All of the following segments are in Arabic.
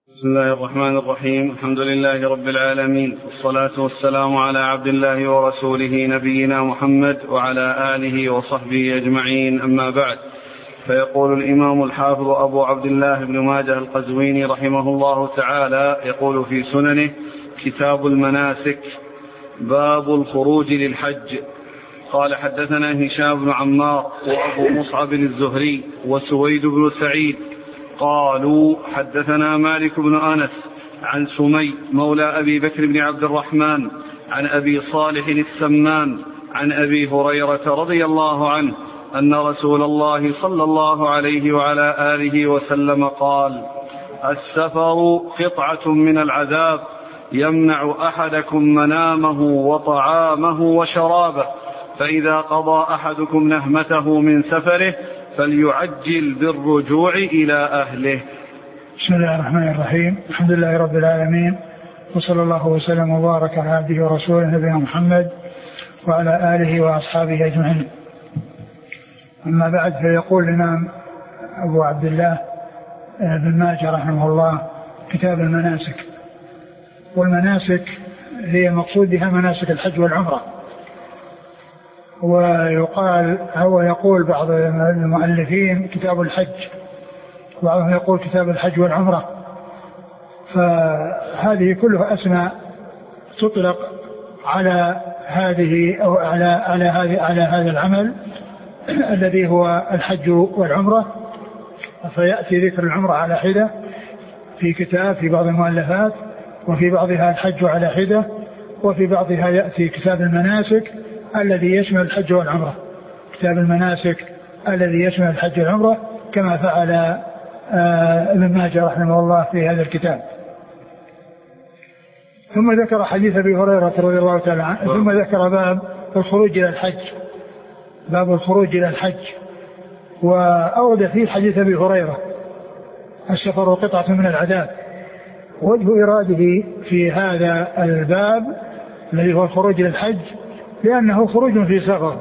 بسم الله الرحمن الرحيم. الحمد لله رب العالمين، والصلاة والسلام على عبد الله ورسوله نبينا محمد وعلى آله وصحبه أجمعين، أما بعد. فيقول الإمام الحافظ أبو عبد الله بن ماجه القزويني رحمه الله تعالى، يقول في سننه: كتاب المناسك، باب الخروج للحج. قال: حدثنا هشام بن عمار وأبو مصعب الزهري وسويد بن سعيد قالوا: حدثنا مالك بن أنس عن سمي مولى أبي بكر بن عبد الرحمن عن أبي صالح السمان عن أبي هريرة رضي الله عنه أن رسول الله صلى الله عليه وعلى آله وسلم قال: السفر قطعة من العذاب، يمنع أحدكم منامه وطعامه وشرابه، فإذا قضى أحدكم نهمته من سفره فليعجل بالرجوع إلى أهله. بسم الله الرحمن الرحيم. الحمد لله رب العالمين، وصلى الله وسلم وبارك على عبده ورسوله نبينا محمد وعلى آله وأصحابه أجمعين. أما بعد، فيقول الإمام أبو عبد الله بن ماجه رحمه الله: كتاب المناسك. والمناسك هي مقصود بها مناسك الحج والعمرة. ويقول بعض المؤلفين كتاب الحج، وبعضهم يقول كتاب الحج والعمرة. فهذه كلها أسماء تطلق على هذه أو على هذا العمل الذي هو الحج والعمرة. فيأتي ذكر العمرة على حدة في كتاب في بعض المؤلفات، وفي بعضها الحج على حدة، وفي بعضها يأتي كتاب المناسك الذي يشمل الحج والعمرة. كتاب المناسك الذي يشمل الحج والعمرة، كما فعل ابن ماجه رحمه الله في هذا الكتاب. ثم ذكر حديث أبي هريرة رضي الله تعالى عنه، ثم ذكر باب الخروج إلى الحج، باب الخروج إلى الحج. وأورد فيه حديث أبي هريرة: السفر قطعة من العذاب. وجه إراده في هذا الباب الذي هو الخروج إلى الحج لأنه خروج في سفر،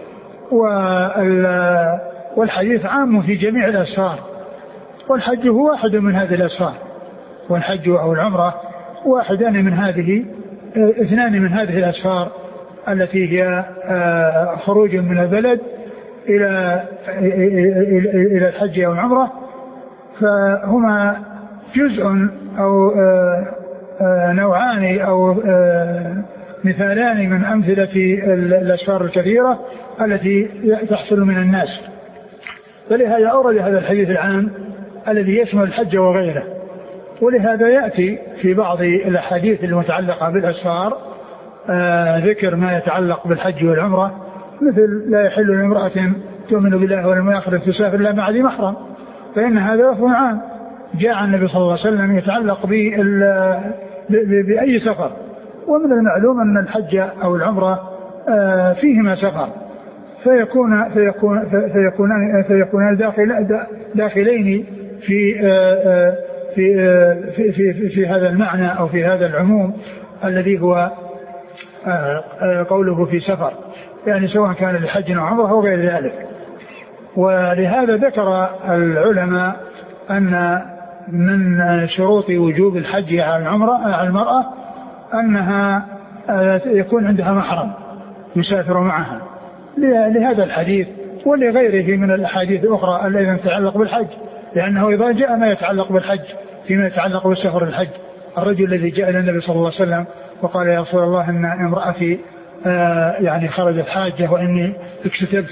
والحديث عام في جميع الأسفار، والحج هو واحد من هذه الأسفار، والحج أو العمرة اثنان من هذه الأسفار التي هي خروج من البلد إلى الحج أو العمرة. فهما جزء أو نوعان أو مثالان من أمثلة الأسفار الكثيرة التي تحصل من الناس. فلهذا أورد هذا الحديث العام الذي يشمل الحج وغيره. ولهذا يأتي في بعض الأحاديث المتعلقة بالأسفار ذكر ما يتعلق بالحج والعمرة، مثل: لا يحل لامرأة تؤمن بالله واليوم الآخر تسافر إلا مع ذي محرم، فإن هذا لفظ عام جاء النبي صلى الله عليه وسلم يتعلق بأي سفر. ومن المعلوم أن الحج أو العمرة فيهما سفر، فيكونان داخلين في هذا المعنى أو في هذا العموم الذي هو قوله في سفر، يعني سواء كان لحج أو عمرة أو غير ذلك. ولهذا ذكر العلماء أن من شروط وجوب الحج على المرأة أنها يكون عندها محرم يسافر معها، لهذا الحديث ولغيره من الأحاديث الأخرى التي تتعلق بالحج. لأنه إذا جاء ما يتعلق بالحج فيما يتعلق بالسفر الحج، الرجل الذي جاء إلى النبي صلى الله عليه وسلم وقال: يا رسول الله، إن امرأتي يعني خرجت حاجة، وإني اكتتبت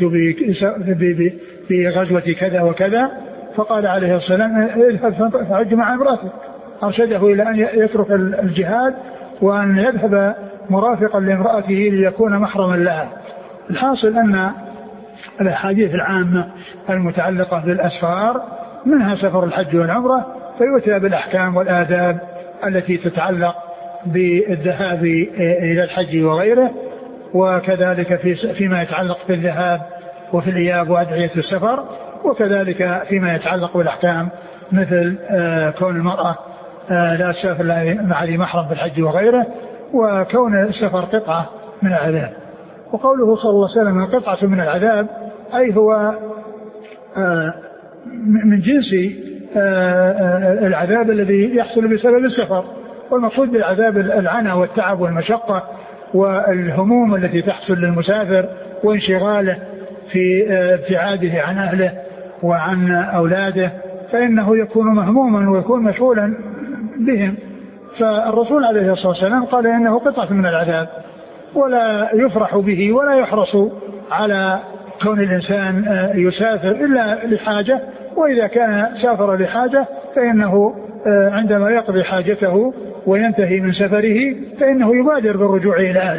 بغزوة كذا وكذا. فقال عليه السلام: اذهب فحج مع امرأتك. أرشده إلى أن يترك الجهاد وأن يذهب مرافقا لامرأته ليكون محرما لها. الحاصل أن الأحاديث العامة المتعلقة بالأسفار منها سفر الحج والعمرة، فيؤتى بالأحكام والآداب التي تتعلق بالذهاب إلى الحج وغيره، وكذلك فيما يتعلق بالذهاب وفي الإياب وأدعية السفر، وكذلك فيما يتعلق بالأحكام مثل كون المرأة لا تسافر مع ذي محرم في الحج وغيره، وكون السفر قطعة من العذاب. وقوله صلى الله عليه وسلم قطعة من العذاب، أي هو من جنس العذاب الذي يحصل بسبب السفر. والمقصود بالعذاب العنى والتعب والمشقة والهموم التي تحصل للمسافر وانشغاله في ابتعاده عن أهله وعن أولاده، فإنه يكون مهموما ويكون مشغولا بهم. فالرسول عليه الصلاة والسلام قال إنه قطعة من العذاب، ولا يفرح به ولا يحرص على كون الإنسان يسافر إلا لحاجة، وإذا كان سافر لحاجة فإنه عندما يقضي حاجته وينتهي من سفره فإنه يبادر بالرجوع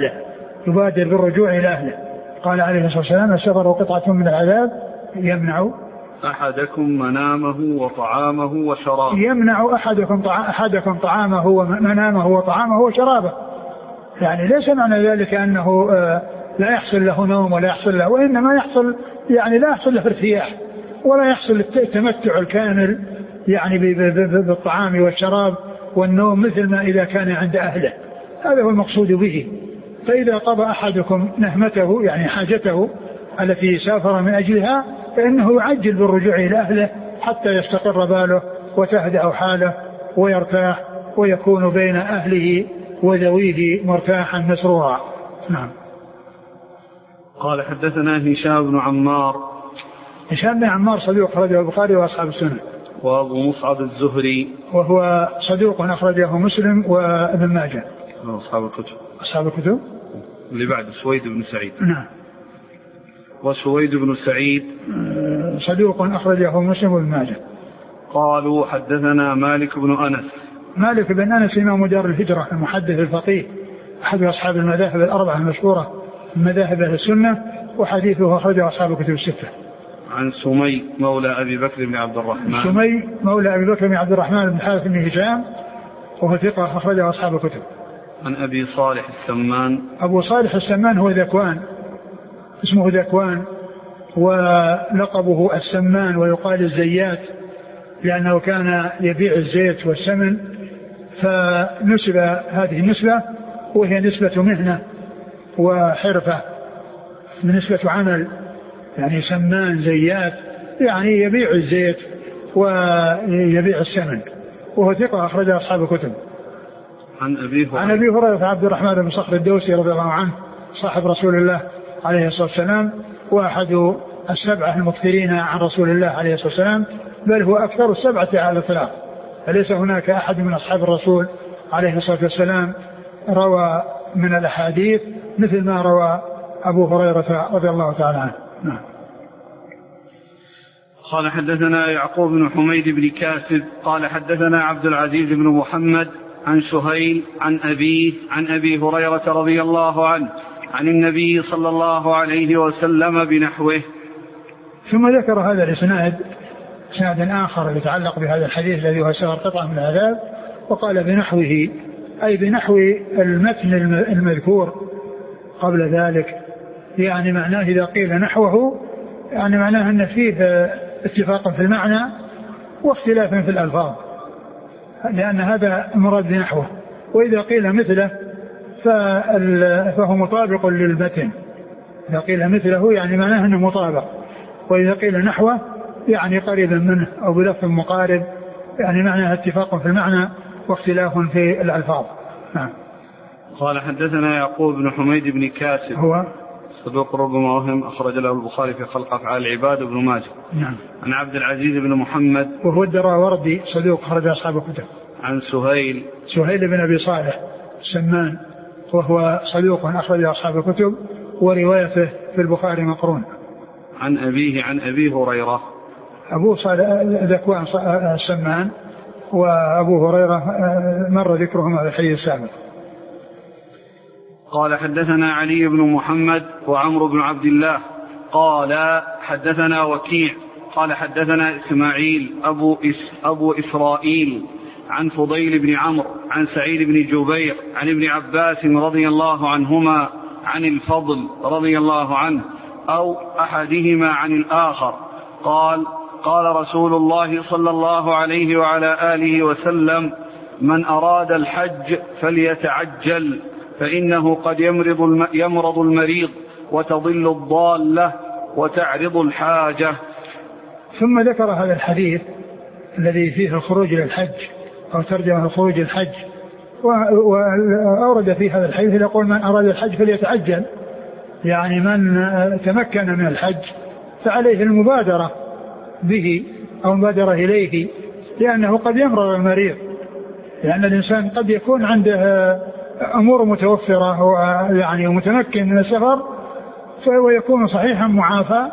إلى أهله. قال عليه الصلاة والسلام السفر قطعة من العذاب يمنع أحدكم منامه وطعامه وشرابه، يمنع أحدكم طعامه ومنامه وطعامه وشرابه. يعني ليس معنى ذلك أنه لا يحصل له نوم ولا يحصل له، وإنما يحصل يعني لا يحصل له ارتياح ولا يحصل التمتع الكامل يعني بالطعام والشراب والنوم مثل ما إذا كان عند أهله. هذا هو المقصود به. فإذا قضى أحدكم نهمته يعني حاجته التي سافر من أجلها فإنه يعجل بالرجوع إلى أهله حتى يستقر باله وتهدأ حاله ويرتاح ويكون بين أهله وذويه مرتاحا مسرورا. نعم. قال حدثنا هشام بن عمار. هشام بن عمار صدوق أخرجه البخاري وأصحاب السنة. وأبو مصعب الزهري وهو صدوق أخرجه مسلم وابن ماجه أصحاب الكتب اللي بعد سويد بن سعيد. نعم. وسويد بن سعيد صدوق أخرجه مسلم وابن ماجه. قالوا حدثنا مالك بن أنس. مالك بن أنس إمام دار الهجرة المحدث الفقيه أحد أصحاب المذاهب الأربعة المشهورة من مذاهب أهل السنة، وحديثه أخرجه أصحاب الكتب الستة. عن سمي مولى أبي بكر بن عبد الرحمن. سمي مولى أبي بكر بن عبد الرحمن بن حارث بن هشام وهو ثقة أخرجه أصحاب الكتب. عن أبي صالح السمان. أبو صالح السمان هو ذكوان، اسمه ذكوان ولقبه السمان، ويقال الزيات لأنه كان يبيع الزيت والسمن، فنسب هذه النسبة وهي نسبة مهنة وحرفة، نسبة عمل، يعني سمان زيات يعني يبيع الزيت ويبيع السمن، وهو ثقة أخرجه أصحاب الكتب. عن أبي هريرة عبد الرحمن بن صخر الدوسي رضي الله عنه صاحب رسول الله عليه الصلاة والسلام، وأحد السبعة المكثرين عن رسول الله عليه الصلاة والسلام، بل هو أكثر السبعة على الإطلاق، فليس هناك أحد من أصحاب الرسول عليه الصلاة والسلام روى من الأحاديث مثل ما روى أبو هريرة رضي الله تعالى عنه. نعم. قال حدثنا يعقوب بن حميد بن كاسب قال حدثنا عبد العزيز بن محمد عن سهيل عن أبي هريرة رضي الله عنه عن النبي صلى الله عليه وسلم بنحوه. ثم ذكر هذا الإسناد إسناد آخر يتعلق بهذا الحديث الذي هو سفر قطعة من العذاب، وقال بنحوه أي بنحو المتن المذكور قبل ذلك، يعني معناه إذا قيل نحوه يعني معناه أن فيه اتفاق في المعنى واختلاف في الألفاظ، لأن هذا مراد بنحوه. وإذا قيل مثله فهو مطابق للمتن، إذا قيل مثله يعني معناه أنه مطابق، وإذا قيل نحوه يعني قريبا منه أو بلفظ مقارب، يعني معناه اتفاق في المعنى واختلاف في الألفاظ. نعم. قال حدثنا يعقوب بن حميد بن كاسب هو صدوق ربما وهم أخرج له البخاري في خلق أفعال العباد وابن ماجه. نعم. عن عبد العزيز بن محمد وهو الدراوردي صدوق أخرج أصحاب الكتب. عن سهيل بن أبي صالح السمان وهو صدوق أخرج أصحاب الكتب وروايته في البخاري مقرون. عن أبيه عن أبي هريرة. أبو صالح ذكوان السمان وأبو هريرة مر ذكرهما في الحديث السابق. قال حدثنا علي بن محمد وعمرو بن عبد الله قال حدثنا وكيع قال حدثنا إسماعيل أبو إسرائيل عن فضيل بن عمرو عن سعيد بن جبير عن ابن عباس رضي الله عنهما عن الفضل رضي الله عنه أو أحدهما عن الآخر قال رسول الله صلى الله عليه وعلى آله وسلم: من أراد الحج فليتعجل، فإنه قد يمرض المريض وتضل الضالة وتعرض الحاجة. ثم ذكر هذا الحديث الذي فيه الخروج إلى الحج أو ترجمة الخروج إلى الحج، وأورد في هذا الحديث يقول من أراد الحج فليتعجل، يعني من تمكن من الحج فعليه المبادرة به أو المبادرة إليه، لأنه قد يمرض المريض، لأن الإنسان قد يكون عنده أمور متوفرة يعني متمكن من السفر ويكون صحيحا معافى،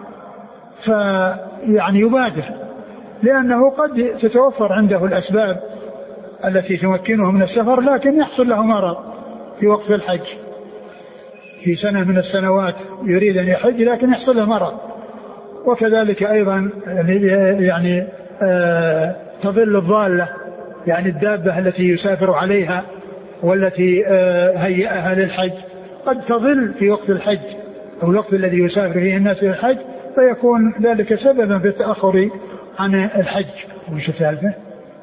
فيعني يبادر، لأنه قد تتوفر عنده الأسباب التي تمكنه من السفر، لكن يحصل له مرض في وقت الحج في سنة من السنوات يريد أن يحج لكن يحصل له مرض. وكذلك أيضا يعني تظل الضالة، يعني الدابة التي يسافر عليها والتي هيئها للحج قد تظل في وقت الحج أو الوقت الذي يسافر فيه الناس إلى الحج، فيكون ذلك سببا في التأخر عن الحج. وش الثالثة؟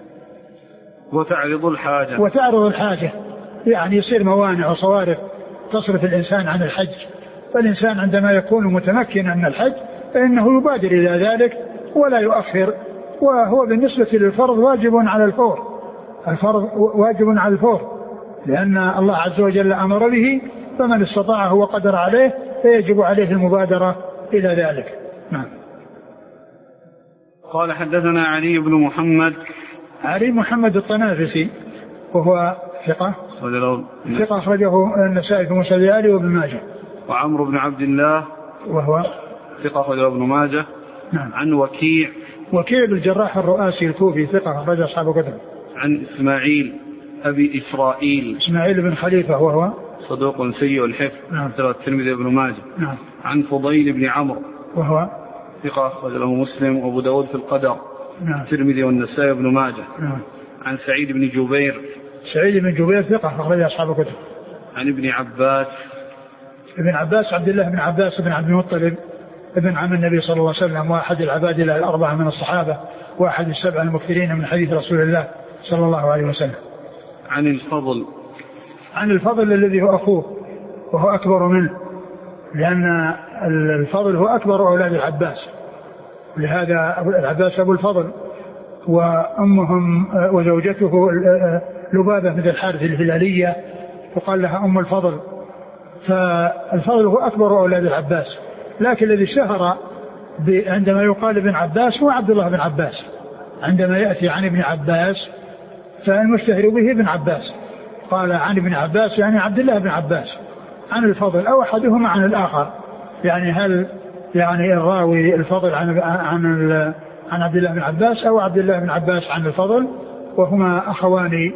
وتعرض الحاجة، يعني يصير موانع وصوارف تصرف الإنسان عن الحج، فالإنسان عندما يكون متمكنا من الحج فإنه يبادر إلى ذلك ولا يؤخر، وهو بالنسبة للفرض واجب على الفور، الفرض واجب على الفور، لأن الله عز وجل أمر به، فمن استطاعه وقدر عليه فيجب عليه المبادرة إلى ذلك. نعم. قال حدثنا علي بن محمد الطنافسي وهو ثقة أخرجه النسائي في مسند وابن ماجه. وعمرو بن عبد الله وهو ثقة أخرجه ابن ماجه. نعم. عن وكيع بن الجراح الرؤاسي الكوفي ثقة أخرج أصحاب كتب. عن إسماعيل أبي إسرائيل إسماعيل بن خليفة وهو صدوق سيء الحفظ. نعم. الترمذي وابن ماجه. نعم. عن فضيل بن عمرو وهو ثقة أخرج له مسلم وأبو داود في القدر. نعم. الترمذي والنسائي وابن ماجه. نعم. عن سعيد بن جبير ثقة أخرج أصحاب كتب. عن ابن عباس عبد الله بن عباس بن عبد المطلب ابن عم النبي صلى الله عليه وسلم، واحد العباد الأربعة من الصحابة، واحد السبع المكثرين من حديث رسول الله صلى الله عليه وسلم. عن الفضل الذي هو أخوه وهو أكبر منه، لأن الفضل هو أكبر أولاد العباس، لهذا العباس أبو الفضل، وأمهم وزوجته لبابة بنت الحارث الهلالية وقال لها أم الفضل، فالفضل هو أكبر أولاد العباس. لكن الذي اشتهر عندما يقال ابن عباس هو عبد الله بن عباس، عندما يأتي عن ابن عباس فالمشتهر به ابن عباس، قال عن ابن عباس يعني عبد الله بن عباس. عن الفضل أو أحدهما عن الآخر، يعني هل يعني الراوي الفضل عن عبد الله بن عباس أو عبد الله بن عباس عن الفضل، وهما أخوان،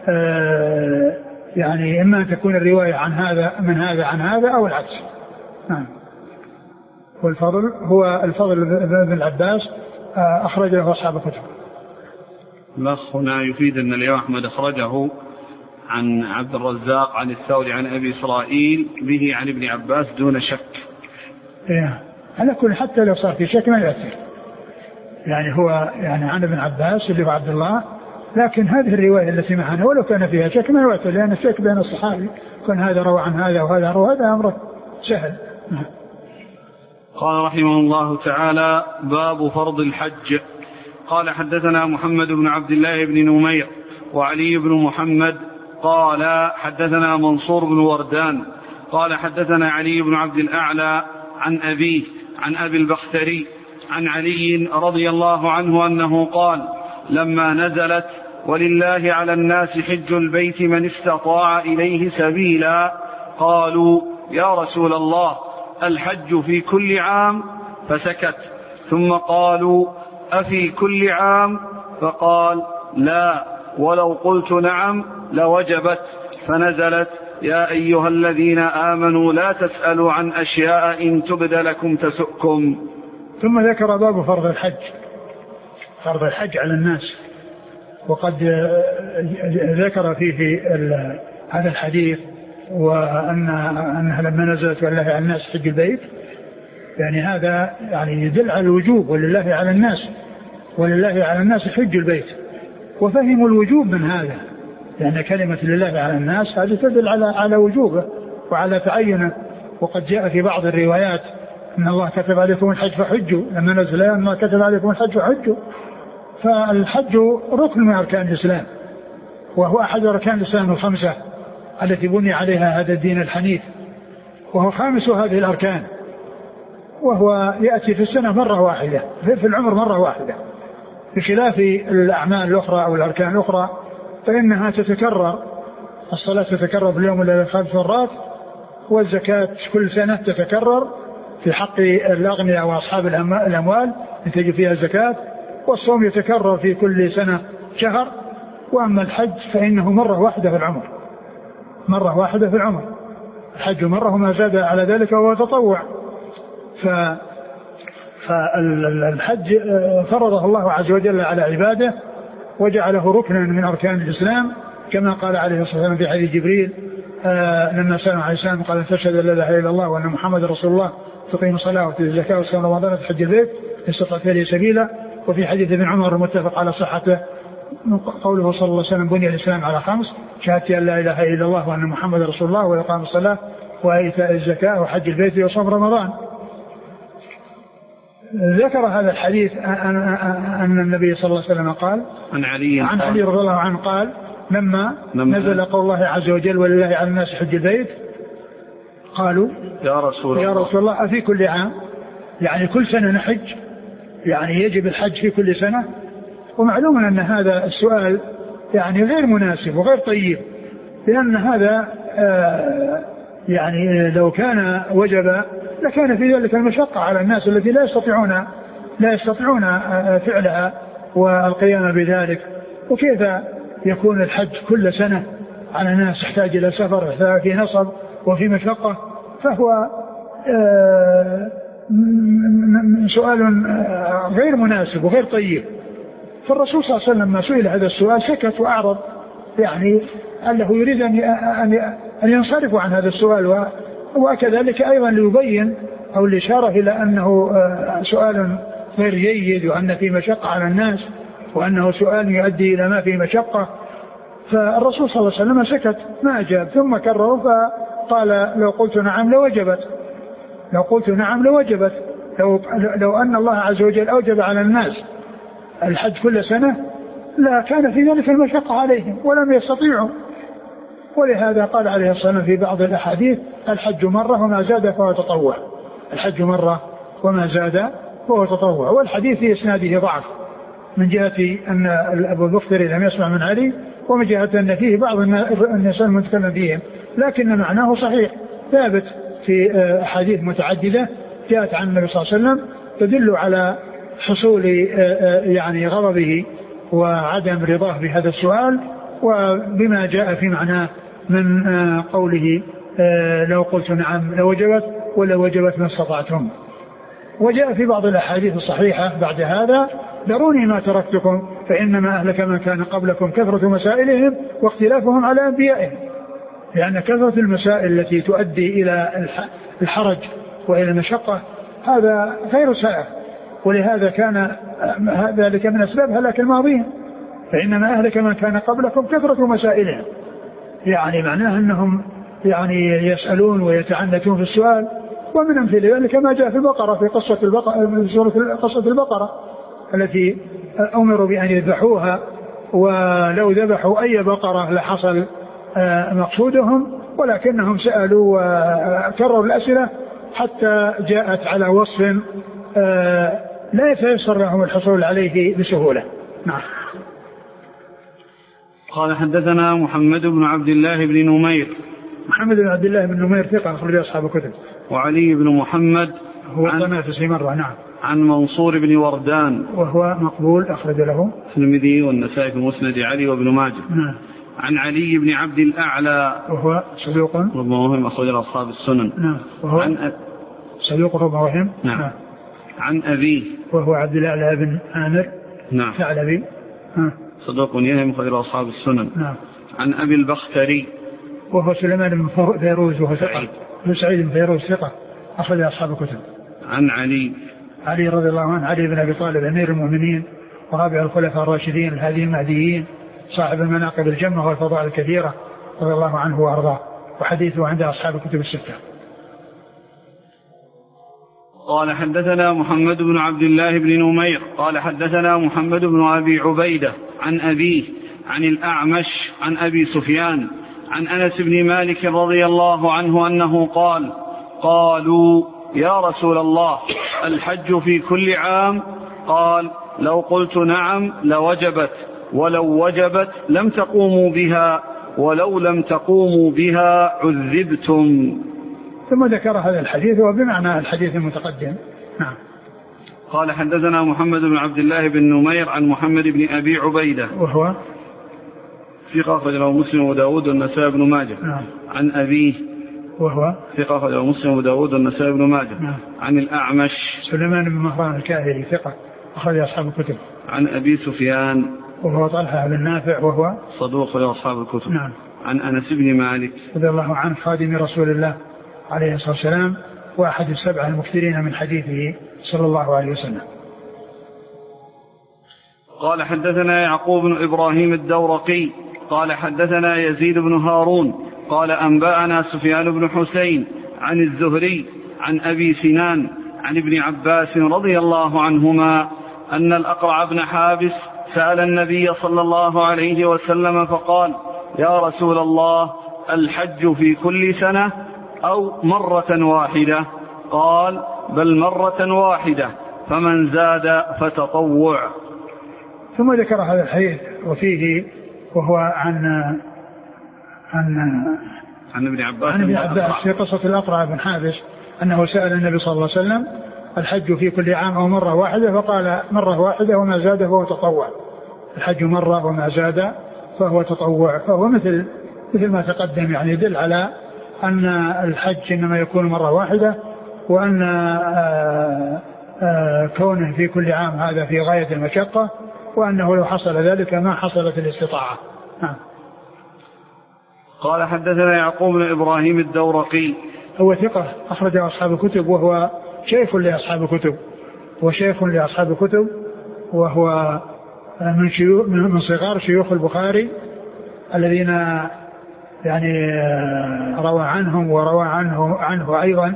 يعني إما أن تكون الرواية عن هذا من هذا عن هذا أو العكس. نعم. والفضل هو الفضل بن العباس أخرج له أصحاب كتب. الأخ هنا يفيد أن الإمام أحمد أخرجه عن عبد الرزاق عن الثوري عن أبي إسرائيل به عن ابن عباس دون شك. على كل حتى لو صار في شك ما يؤثر، يعني هو يعني عن ابن عباس اللي هو عبد الله، لكن هذه الرواية التي معنا ولو كان فيها شك ما يؤثر، لأن الشك بين الصحابي كان هذا روى عن هذا وهذا روى، هذا أمره سهل. قال رحمه الله تعالى: باب فرض الحج. قال حدثنا محمد بن عبد الله بن نمير وعلي بن محمد قال حدثنا منصور بن وردان قال حدثنا علي بن عبد الأعلى عن أبيه عن أبي البختري عن علي رضي الله عنه أنه قال: لما نزلت ولله على الناس حج البيت من استطاع إليه سبيلا، قالوا: يا رسول الله الحج في كل عام؟ فسكت، ثم قالوا: أفي كل عام؟ فقال: لا، ولو قلت نعم لوجبت. فنزلت: يا أيها الذين آمنوا لا تسألوا عن أشياء إن تبد لكم تسؤكم. ثم ذكر باب فرض الحج على الناس، وقد ذكر فيه هذا الحديث، وأنها لما نزلت ولله على الناس حج البيت، يعني هذا يعني يدل على الوجوب، ولله على الناس حج البيت، وفهموا الوجوب من هذا، لأن كلمة لله على الناس هذه تدل على وجوبه وعلى تعينه. وقد جاء في بعض الروايات أن الله كتب عليكم الحج فحجوا، لما نزل أن الله كتب عليكم الحج فحجوا، فالحج ركن من أركان الإسلام، وهو أحد أركان الإسلام الخمسة التي بني عليها هذا الدين الحنيف، وهو خامس هذه الأركان، وهو يأتي في السنة مرة واحدة، في العمر مرة واحدة، بخلاف الأعمال الأخرى أو الأركان الأخرى فإنها تتكرر. الصلاة تتكرر في اليوم الذي 5 مرات، والزكاة كل سنة تتكرر في حق الأغنياء وأصحاب الأموال تجي فيها الزكاة، والصوم يتكرر في كل سنة شهر. وأما الحج فإنه مرة واحدة في العمر، مرة واحدة في العمر، الحج مرة وما زاد على ذلك وهو تطوع. فالحج فرضه الله عز وجل على عباده وجعله ركنا من أركان الإسلام، كما قال عليه الصلاة والسلام في حديث جبريل لما سأل عليه السلام قال تشهد أن لا إله إلا الله وأن محمد رسول الله، تقيم الصلاة وتؤتي الزكاة وتصوم رمضان وتحج البيت إن استطعت إليه سبيلا. وفي حديث ابن عمر المتفق على صحته قوله صلى الله عليه وسلم بني الإسلام على 5: شهادة أن لا إله إلا الله وأن محمد رسول الله وإقام الصلاة وإيتاء الزكاة وحج البيت وصوم رمضان. ذكر هذا الحديث أن النبي صلى الله عليه وسلم قال عن علي رضي الله عنه قال لما نزل قول الله عز وجل ولله على الناس حج البيت قالوا يا رسول الله أفي كل عام، يعني كل سنة نحج، يعني يجب الحج في كل سنة. ومعلوم أن هذا السؤال يعني غير مناسب وغير طيب، لأن هذا يعني لو كان وجب لكان في ذلك المشقة على الناس التي لا يستطيعون فعلها والقيام بذلك. وكيف يكون الحج كل سنة على ناس يحتاج إلى سفر في نصب وفي مشقة؟ فهو سؤال غير مناسب وغير طيب. فالرسول صلى الله عليه وسلم لما سئل هذا السؤال سكت وأعرض، يعني أنه يريد أن ينصرف عن هذا السؤال، وكذلك أيضا ليبين أو الإشارة إلى أنه سؤال غير جيد وأن فيه مشقة على الناس وأنه سؤال يؤدي إلى ما فيه مشقة. فالرسول صلى الله عليه وسلم سكت ما أجاب، ثم كرر فقال لو قلت نعم لوجبت، لو أن الله عز وجل أوجب على الناس الحج كل سنة لا كان في ذلك المشقة عليهم ولم يستطيعوا. ولهذا قال عليه الصلاة والسلام في بعض الأحاديث الحج مرة وما زاد فهو تطوع، الحج مرة وما زاد فهو تطوع. والحديث في إسناده ضعف من جهة أن أبو البختري لم يسمع من علي، ومن جهة أن فيه بعض الناس المتكلم فيهم، لكن معناه صحيح ثابت في أحاديث متعددة جاءت عن النبي صلى الله عليه وسلم تدل على حصول يعني غضبه وعدم رضاه بهذا السؤال، وبما جاء في معناه من قوله لو قلت نعم لوجبت ولا وجبت ما استطعتم. وجاء في بعض الأحاديث الصحيحة بعد هذا دروني ما تركتكم فإنما أهلك من كان قبلكم كثرة مسائلهم واختلافهم على أنبيائهم، لأن كثرة المسائل التي تؤدي إلى الحرج وإلى المشقة هذا غير سائغ، ولهذا كان ذلك من أسباب هلاك الماضين، فإنما أهلك من كان قبلكم كثرة مسائلهم، يعني معناه أنهم يعني يسألون ويتعنتون في السؤال. ومن أمثلة ذلك ما جاء في البقرة في قصة البقرة التي أمروا بأن يذبحوها، ولو ذبحوا أي بقرة لحصل مقصودهم، ولكنهم سألوا وكرروا الأسئلة حتى جاءت على وصف لا يتيسر لهم الحصول عليه بسهولة. نعم. قال حدثنا محمد بن عبد الله بن نمير. محمد بن عبد الله بن نمير ثقة أخرج أصحاب الكتب. وعلي بن محمد هو تنافسي مرة. نعم. عن منصور بن وردان وهو مقبول أخرج له الترمذي والنسائي في مسند علي وابن ماجه. نعم. عن علي بن عبد الأعلى وهو صدوق ربما وهم أخرج أصحاب السنن. نعم. وهو صدوق ربما وهم. نعم. عن أبيه وهو عبد الأعلى بن عامر. نعم. ثعلبي. صدوق يهم أخرج أصحاب السنن. نعم. عن أبي البختري وهو سليمان بن فيروز وهو ثقة. سعيد بن فيروز ثقة أخرج أصحاب الكتب. عن علي رضي الله عنه علي بن أبي طالب أمير المؤمنين ورابع الخلفاء الراشدين الهاديين المهديين صاحب المناقب الجمة والفضائل الكثيرة رضي الله عنه وأرضاه، وحديثه عند أصحاب الكتب الستة. قال حدثنا محمد بن عبد الله بن نمير قال حدثنا محمد بن أبي عبيدة عن أبيه عن الأعمش عن أبي سفيان عن أنس بن مالك رضي الله عنه أنه قال: قالوا يا رسول الله الحج في كل عام؟ قال: لو قلت نعم لوجبت، ولو وجبت لم تقوموا بها، ولو لم تقوموا بها عذبتم. ثم ذكر هذا الحديث وبمعنى الحديث المتقدم. نعم. قال حدثنا محمد بن عبد الله بن نمير عن محمد بن أبي عبيدة وهو ثقة أخرج له مسلم وداود والنسائي بن ماجه. نعم. عن أبيه وهو ثقة أخرج له مسلم وداود والنسائي بن ماجه. نعم. عن الأعمش سليمان بن مهران الكاهلي ثقة أخرج أصحاب الكتب. عن أبي سفيان وهو طلحة بن نافع وهو صدوق لأصحاب الكتب. نعم. عن أنس بن مالك رضي الله عنه خادم رسول الله عليه الصلاة والسلام وأحد السبعة المكثرين من حديثه صلى الله عليه وسلم. قال حدثنا يعقوب بن إبراهيم الدورقي قال حدثنا يزيد بن هارون قال أنبأنا سفيان بن حسين عن الزهري عن أبي سنان عن ابن عباس رضي الله عنهما أن الأقرع بن حابس سأل النبي صلى الله عليه وسلم فقال: يا رسول الله الحج في كل سنة أو مرة واحدة؟ قال: بل مرة واحدة، فمن زاد فتطوع. ثم ذكر هذا الحديث وفيه وهو عن ابن عباس في قصة الأقرع بن حابس أنه سأل النبي صلى الله عليه وسلم: الحج في كل عام أو مرة واحدة؟ فقال: مرة واحدة وما زاد فهو تطوع. الحج مرة وما زاد فهو تطوع. فهو مثل ما تقدم، يعني يدل على أن الحج إنما يكون مرة واحدة، وأن كونه في كل عام هذا في غاية المشقة، وأنه لو حصل ذلك ما حصلت الاستطاعة. قال حدثنا يعقوب بن إبراهيم الدورقي هو ثقة أخرج أصحاب الكتب، وهو شيخ لأصحاب الكتب، وهو من صغار شيوخ البخاري الذين يعني روى عنهم وروى عنه أيضا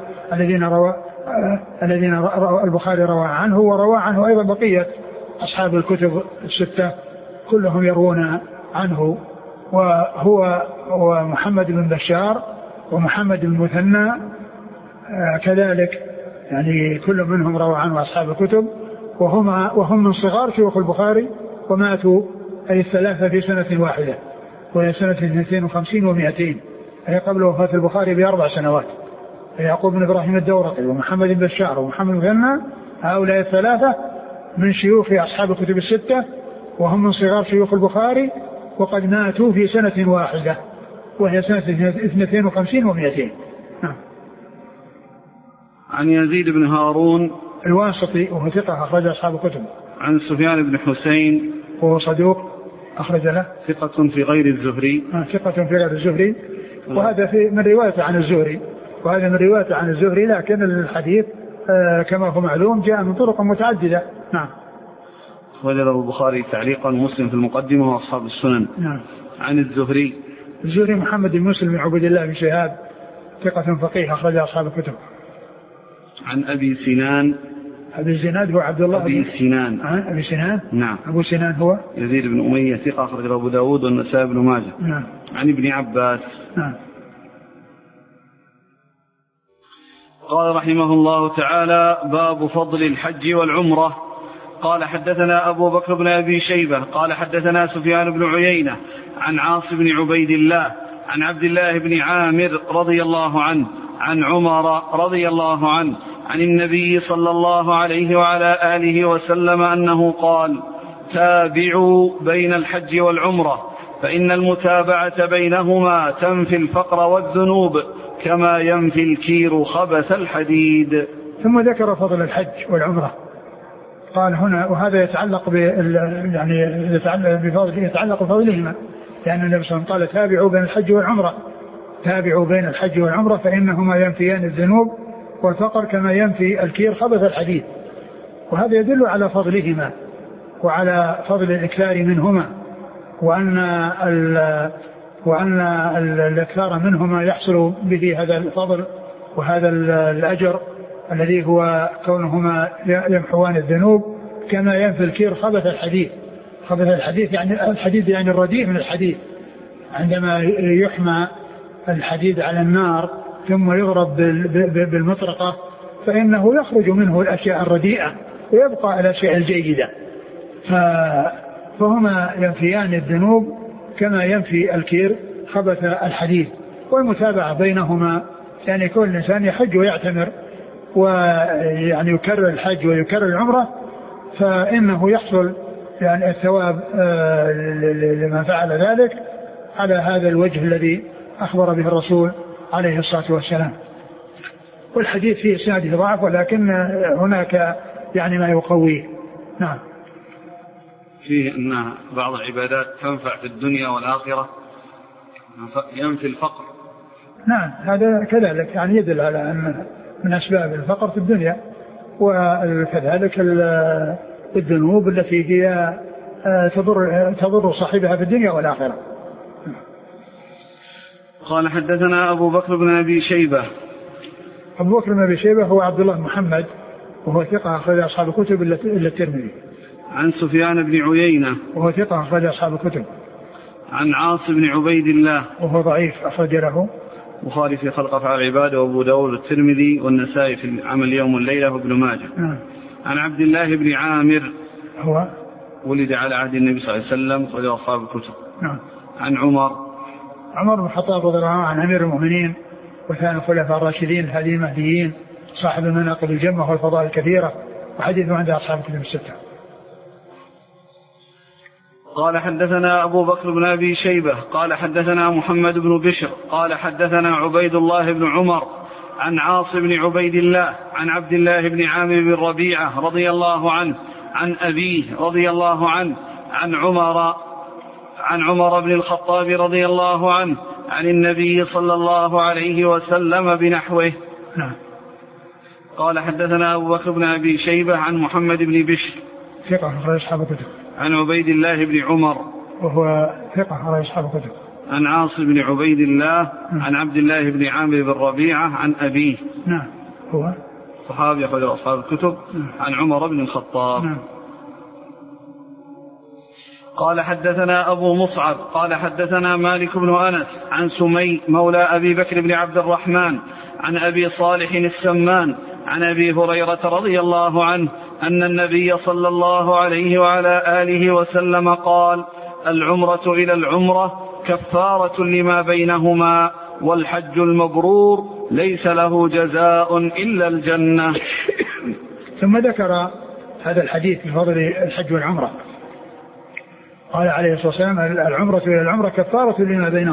الذين البخاري روى عنه وروى عنه أيضا بقية أصحاب الكتب الستة كلهم يروون عنه. وهو محمد بن بشار ومحمد بن مثنى كذلك، يعني كل منهم روى عنه أصحاب الكتب، وهم من صغار شيوخ البخاري، وماتوا أي الثلاثة في سنة واحدة، وهي سنة 52 و200، أي قبل وفاة البخاري ب4 سنوات. يعقوب بن إبراهيم الدورقي ومحمد بن بشار ومحمد بن مثنى، هؤلاء الثلاثة من شيوخ أصحاب الكتب الستة، وهم من صغار شيوخ البخاري، وقد ماتوا في سنة واحدة وهي سنة 52 و200. عن يزيد بن هارون الواسطي وهو ثقة أخرج أصحاب الكتب. عن سفيان بن حسين وهو صدوق أخرج له. ثقة في غير الزهري. ثقة في غير الزهري، وهذا من رواية عن الزهري، وهذا من رواية عن الزهري، لكن الحديث كما هو معلوم جاء من طرق متعددة. نعم. وجده البخاري تعليقا، مسلم في المقدمة وأصحاب السنن. نعم. عن الزهري محمد بن مسلم بن عبد الله بن شهاب ثقة فقيه أخرج أصحاب الكتب. عن أبي سنان. أبي سنان هو عبد الله أبي سنان. أبي سنان. نعم. أبو سنان هو يزيد بن أمية ثقة أخرج أبو داود والنسائي بن ماجه. نعم. عن ابن عباس. نعم. قال رحمه الله تعالى: باب فضل الحج والعمرة. قال حدثنا أبو بكر بن أبي شيبة قال حدثنا سفيان بن عيينة عن عاصم بن عبيد الله عن عبد الله بن عامر رضي الله عنه عن عمر رضي الله عنه عن النبي صلى الله عليه وعلى آله وسلم أنه قال: تابعوا بين الحج والعمرة، فإن المتابعة بينهما تنفي الفقر والذنوب كما ينفي الكير خبث الحديد. ثم ذكر فضل الحج والعمرة، قال هنا: وهذا يتعلق يتعلق بفضلهما، لأن النبي صلى الله عليه وسلم قال: تابعوا بين الحج والعمرة، تابعوا بين الحج والعمرة فإنهما ينفيان الذنوب والفقر كما ينفي الكير خبث الحديد. وهذا يدل على فضلهما وعلى فضل الإكثار منهما، وأن الإكثار منهما يحصل به هذا الفضل وهذا الأجر الذي هو كونهما يمحوان الذنوب كما ينفي الكير خبث الحديد. خبث الحديد يعني الحديد يعني الرديء من الحديد. عندما يحمى الحديد على النار ثم يضرب بالمطرقة فإنه يخرج منه الأشياء الرديئة ويبقى الأشياء الجيدة. فهما ينفيان الذنوب كما ينفي الكير خبث الحديد. والمتابعة بينهما يعني كل إنسان يحج ويعتمر ويعني يكرر الحج ويكرر العمرة فإنه يحصل يعني الثواب لمن فعل ذلك على هذا الوجه الذي أخبر به الرسول عليه الصلاة والسلام. والحديث فيه إسناده ضعف ولكن هناك يعني ما يقويه. نعم. فيه أن بعض العبادات تنفع في الدنيا والآخرة ينفي الفقر. نعم هذا كذلك يعني يدل على أن من أسباب الفقر في الدنيا وكذلك الذنوب التي هي تضر صاحبها في الدنيا والآخرة. قال حدثنا أبو بكر بن أبي شيبة. أبو بكر بن أبي شيبة هو عبد الله محمد وهو ثقة أخرج أصحاب الكتب إلا الترمذي. عن سفيان بن عيينة وهو ثقة أخرج أصحاب الكتب. عن عاصم بن عبيد الله وهو ضعيف أخرج له البخاري في خلق أفعال العباد وأبو داود والترمذي والنسائي في عمل يوم والليلة وابن ماجه. عن عبد الله بن عامر هو ولد على عهد النبي صلى الله عليه وسلم أخرج أصحاب الكتب. عن عمر بن الخطاب رضي الله عنه عن أمير المؤمنين وثاني الخلفاء الراشدين الهادي المهديين صاحب المناقب الجمة والفضائل الكثيرة وحديثه عند أصحاب الكتب الستة. قال حدثنا أبو بكر بن أبي شيبة قال حدثنا محمد بن بشر قال حدثنا عبيد الله بن عمر عن عاصم بن عبيد الله عن عبد الله بن عامر بن ربيعة رضي الله عنه عن أبيه رضي الله عنه عن عمر بن الخطاب رضي الله عنه عن النبي صلى الله عليه وسلم بنحوه. قال حدثنا أبو بكر بن أبي شيبة عن محمد بن بشر ثقة أخرج أصحاب الكتب. عن عبيد الله بن عمر وهو ثقة أخرج أصحاب الكتب. عن عاصم بن عبيد الله عن عبد الله بن عامر بن ربيعة عن أبيه هو صحابي أخرج أصحاب الكتب عن عمر بن الخطاب. قال حدثنا أبو مصعب قال حدثنا مالك بن أنس عن سمي مولى أبي بكر بن عبد الرحمن عن أبي صالح السمان عن أبي هريرة رضي الله عنه أن النبي صلى الله عليه وعلى آله وسلم قال العمرة إلى العمرة كفارة لما بينهما والحج المبرور ليس له جزاء إلا الجنة. ثم ذكر هذا الحديث بفضل الحج والعمرة. قال عليه الصلاة والسلام العمرة إلى العمرة كفارة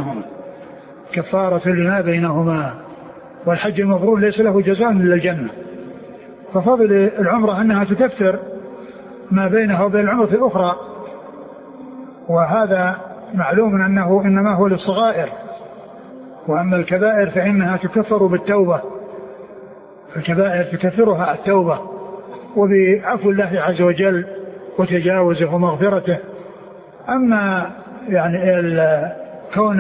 لما بينهما والحج المبرور ليس له جزاء إلا الجنة. ففضل العمرة أنها تكفر ما بينها وبين العمرة الأخرى وهذا معلوم أنه إنما هو للصغائر وأما الكبائر فإنها تكفر بالتوبة. الكبائر تكفرها التوبة وبعفو الله عز وجل وتجاوزه ومغفرته. أما يعني كون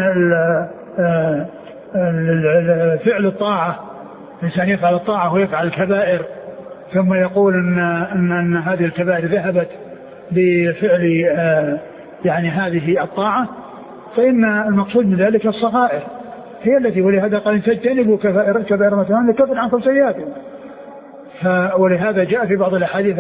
فعل الطاعة الإنسان يفعل الطاعة ويفعل الكبائر ثم يقول أن هذه الكبائر ذهبت بفعل يعني هذه الطاعة فإن المقصود من ذلك الصغائر هي التي ولهذا قال تجتنبوا كبائر مثلا لكفر عنكم سيئاتكم. ولهذا جاء في بعض الأحاديث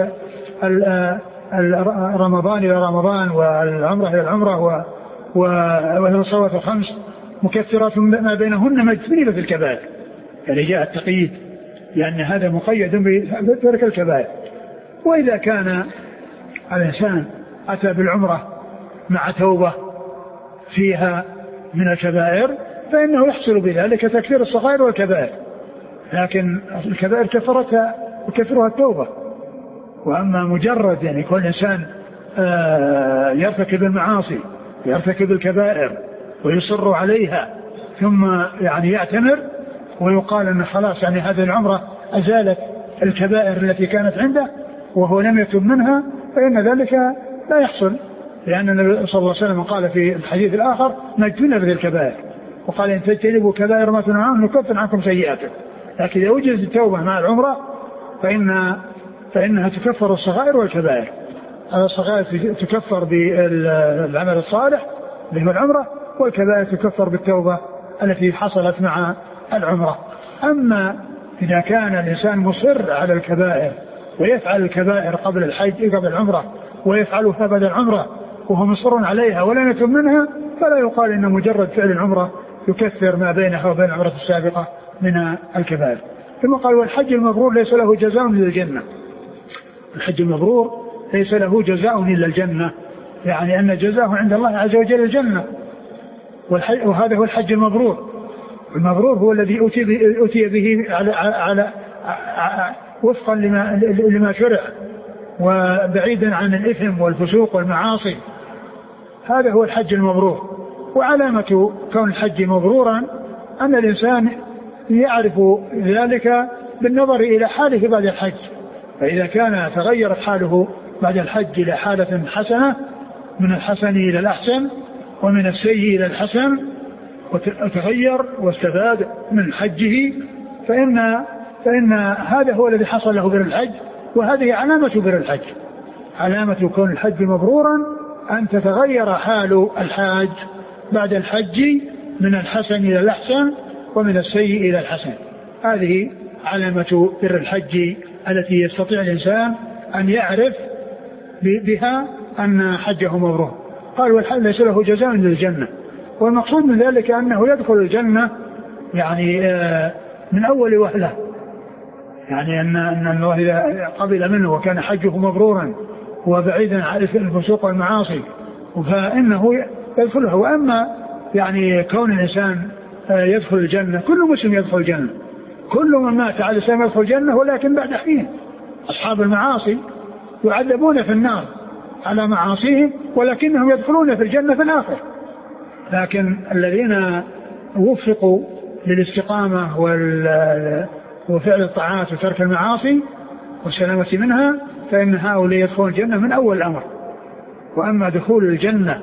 رمضان إلى رمضان والعمرة إلى العمرة وهي الصلوات الخمس مكفرات ما بينهن ما اجتنبت الكبائر. يعني جاء التقييد لأن هذا مقيد بترك الكبائر. وإذا كان الإنسان أتى بالعمرة مع توبة فيها من الكبائر فإنه يحصل بذلك تكفير الصغائر والكبائر لكن الكبائر كفرها التوبة. وأما مجرد يعني كل إنسان يرتكب المعاصي يرتكب الكبائر ويصر عليها ثم يعني يعتمر ويقال أن خلاص يعني هذه العمرة أزالت الكبائر التي كانت عنده وهو لم يتب منها فإن ذلك لا يحصل لأن النبي صلى الله عليه وسلم قال في الحديث الآخر ما اجتنب ذي الكبائر وقال إن تجتنبوا كبائر ما تنهون عنه نكفر عنكم سيئاتكم. لكن إذا وجدت التوبة مع العمرة فإنها تكفر الصغائر والكبائر. الصغائر تكفر بالعمل الصالح اللي هو العمرة، والكبائر تكفر بالتوبة التي حصلت مع العمرة. أما إذا كان الإنسان مصر على الكبائر ويفعل الكبائر قبل الحج قبل العمرة ويفعلها بعد العمرة وهو مصر عليها ولا يتم منها، فلا يقال إن مجرد فعل العمرة يكفر ما بينها وبين العمرة السابقة من الكبائر. ثم قال والحج المبرور ليس له جزاء إلا الجنة. الحج المبرور ليس له جزاء إلا الجنة، يعني أن جزاءه عند الله عز وجل الجنة، وهذا هو الحج المبرور. المبرور هو الذي أتي به على وفقا لما شرع وبعيدا عن الإثم والفسوق والمعاصي. هذا هو الحج المبرور. وعلامة كون الحج مبرورا أن الإنسان يعرف ذلك بالنظر إلى حاله بعد الحج، فإذا كان تغيرت حاله بعد الحج إلى حالة حسنة، من الحسن إلى الأحسن ومن السيء إلى الحسن، وتغير واستفاد من حجه، فإن هذا هو الذي حصل له بر الحج، وهذه علامة بر الحج. علامة كون الحج مبرورا أن تتغير حال الحاج بعد الحج من الحسن إلى الأحسن ومن السيء إلى الحسن. هذه علامة بر الحج التي يستطيع الإنسان أن يعرف بها أن حجه مبرور. قال والحج ليس له جزاء إلا الجنة. والمقصود من ذلك أنه يدخل الجنة يعني من أول وهلة، يعني أن الله إذا قبل منه وكان حجه مبرورا وبعيدا عن الفسوق والمعاصي فإنه يدخله. وأما يعني كون الإنسان يدخل الجنة، كل مسلم يدخل الجنة، كل من مات على الإسلام يدخل الجنة، ولكن بعد حين. أصحاب المعاصي يعذبون في النار على معاصيهم ولكنهم يدخلون في الجنة في الآخر. لكن الذين وفقوا للاستقامة وفعل الطاعات وترك المعاصي والسلامة منها فإن هؤلاء يدخلون الجنة من أول الأمر. وأما دخول الجنة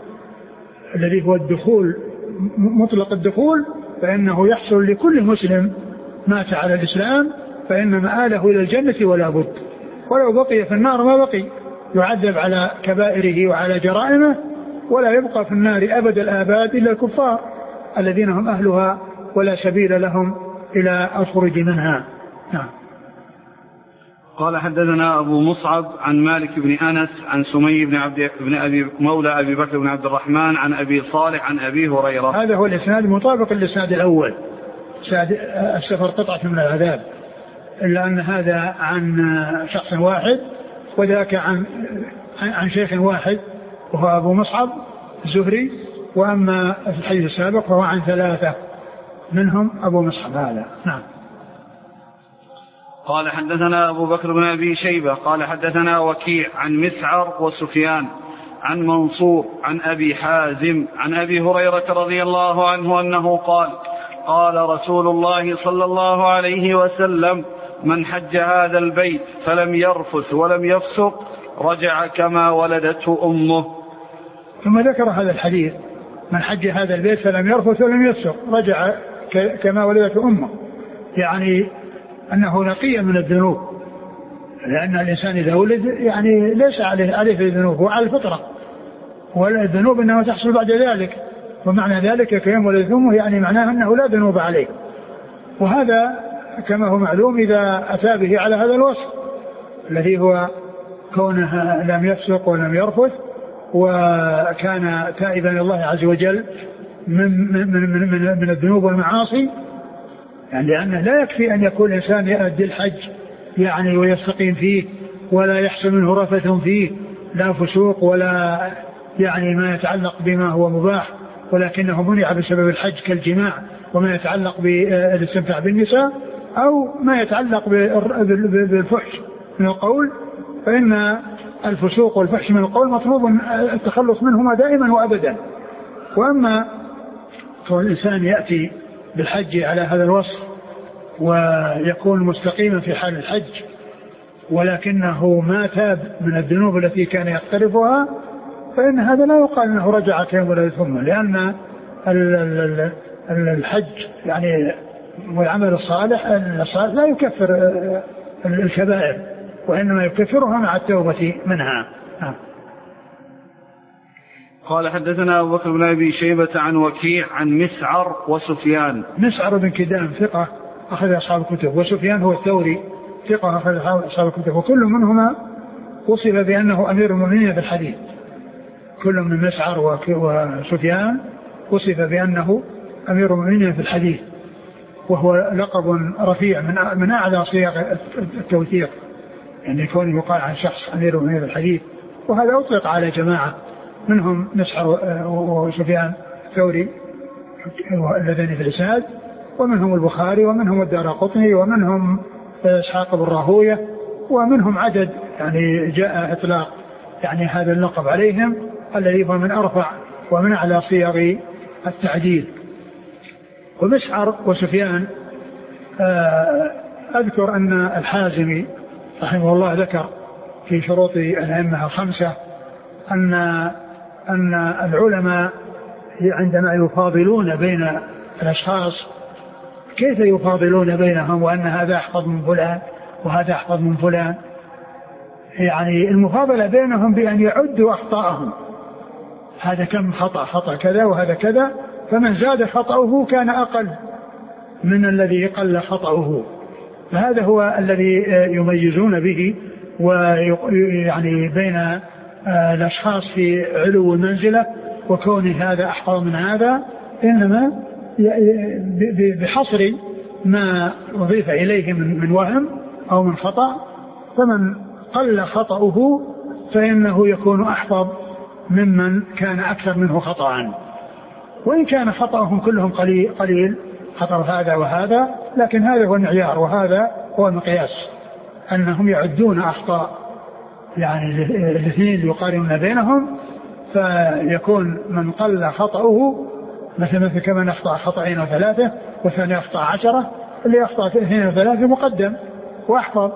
الذي هو الدخول مطلق الدخول فإنه يحصل لكل مسلم مات على الإسلام، فإن مآله إلى الجنة ولا بد. ولو بقي في النار ما بقي، يعذب على كبائره وعلى جرائمه، ولا يبقى في النار أبد الآباد إلا الكفار الذين هم أهلها ولا سبيل لهم إلى الخروج منها. نعم. قال حدثنا أبو مصعب عن مالك بن أنس عن سمي بن أبي مولى أبي بكر بن عبد الرحمن عن أبي صالح عن أبي هريرة. هذا هو الإسناد مطابق للإسناد الأول، السفر قطعة من العذاب، إلا أن هذا عن شخص واحد وذاك عن شيخ واحد وهو أبو مصعب الزهري. وأما في الحديث السابق فهو عن ثلاثة منهم أبو مصعب هذا. نعم. قال حدثنا أبو بكر بن أبي شيبة قال حدثنا وكيع عن مسعر وسفيان عن منصور عن أبي حازم عن أبي هريرة رضي الله عنه أنه قال قال رسول الله صلى الله عليه وسلم من حج هذا البيت فلم يرفث ولم يفسق رجع كما ولدته أمه. ثم ذكر هذا الحديث من حج هذا البيت فلم يرفث ولم يفسق رجع كما ولدته أمه، يعني أنه نقي من الذنوب، لأن الإنسان إذا ولد يعني ليس عليه الذنوب، هو على الفطرة، والذنوب إنما تحصل بعد ذلك، ومعنى ذلك كيوم ولدته أمه يعني معناه أنه لا ذنوب عليه. وهذا كما هو معلوم إذا أتى به على هذا الوصف الذي هو كونه لم يفسق ولم يرفث وكان تائبا إلى الله عز وجل من الذنوب والمعاصي، يعني لأنه لا يكفي أن يكون الإنسان يؤدي الحج يعني ويستقيم فيه ولا يحصل منه رفث فيه، لا فسوق ولا يعني ما يتعلق بما هو مباح، ولكنه منع بسبب الحج كالجماع وما يتعلق بالاستمتاع بالنساء أو ما يتعلق بالفحش من القول، فإن الفسوق والفحش من القول مطلوب التخلص منهما دائما وأبدا. وأما فالإنسان يأتي بالحج على هذا الوصف ويكون مستقيما في حال الحج ولكنه ما تاب من الذنوب التي كان يقترفها، فإن هذا لا يقال أنه رجع كيوم ولدته أمه، لأن الحج يعني والعمل الصالح لا يكفر الكبائر، وإنما يكفرها مع التوبة منها. قال حدثنا أبو بكر بن أبي شيبة عن وكيع عن مسعر وسفيان. مسعر بن كدام ثقة أخذ أصحاب الكتب، وسفيان هو الثوري ثقة أخذ أصحاب الكتب، وكل منهما وصف بأنه أمير المؤمنين في الحديث. كل من مسعر وسفيان وصف بأنه أمير المؤمنين في الحديث، وهو لقب رفيع من أعلى صيغ التوثيق، يعني يكون يقال عن شخص أمير المؤمنين في الحديث. وهذا أطلق على جماعة منهم مسعر وسفيان الثوري اللذين في الإسناد، ومنهم البخاري، ومنهم الدارقطني، ومنهم إسحاق بن راهويه، ومنهم عدد يعني جاء إطلاق يعني هذا اللقب عليهم، الذي هو من أرفع ومن أعلى صيغ التعديل. ومسعر وسفيان أذكر أن الحازمي رحمه الله ذكر في شروط الأئمة الخمسة أن العلماء عندما يفاضلون بين الأشخاص كيف يفاضلون بينهم، وأن هذا أحفظ من فلان وهذا أحفظ من فلان. يعني المفاضلة بينهم بأن يعدوا أخطاءهم، هذا كم خطأ كذا وهذا كذا، فمن زاد خطأه كان أقل من الذي قل خطأه. فهذا هو الذي يميزون به، ويعني بين الأشخاص في علو المنزلة وكون هذا أحفظ من هذا، إنما بحصر ما أضيف إليه من وهم أو من خطأ، فمن قل خطأه فإنه يكون أحفظ ممن كان أكثر منه خطأ، وإن كان خطأهم كلهم قليل خطأ هذا وهذا، لكن هذا هو المعيار وهذا هو المقياس، أنهم يعدون أخطاء يعني الاثنين يقارنون بينهم، فيكون من قل خطأه مثل كمن أخطأ خطأين وثلاثة والثاني أخطأ 10، اللي أخطأ 2 و3 مقدم وأحفظ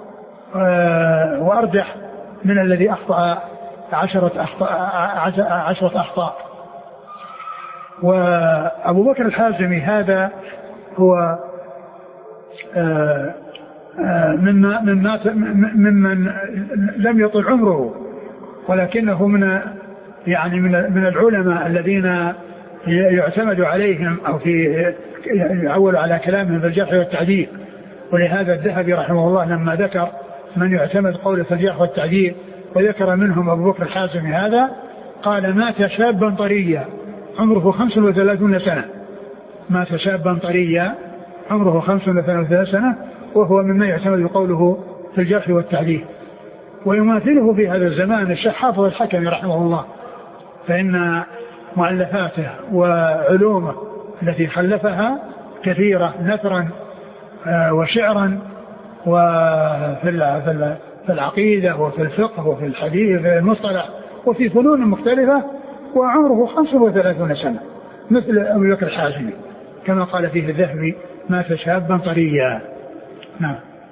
وأرجح من الذي أخطأ 10 أخطاء. وأبو بكر الحازمي هذا هو ممن لم يطل عمره، ولكنه من العلماء الذين يعتمد عليهم أو يعول على كلامهم في الجرح والتعديل. ولهذا الذهبي رحمه الله لما ذكر من يعتمد قوله في الجرح والتعديل وذكر منهم أبو بكر الحازمي هذا، قال مات شابا طريا عمره 35 سنة، مات شابا طريا عمره 35 سنة، وهو مما يعتمد قوله في الجرح والتعديل. ويماثله في هذا الزمان الشيخ حافظ الحكمي رحمه الله، فإن مؤلفاته وعلومه التي خلفها كثيرة نثرا وشعرا، وفي العقيدة وفي الفقه وفي الحديث وفي المصطلح وفي فنون مختلفة، وعمره 35 سنة مثل أبو بكر الحازمي كما قال فيه الذهبي مات شابا طريا. نعم.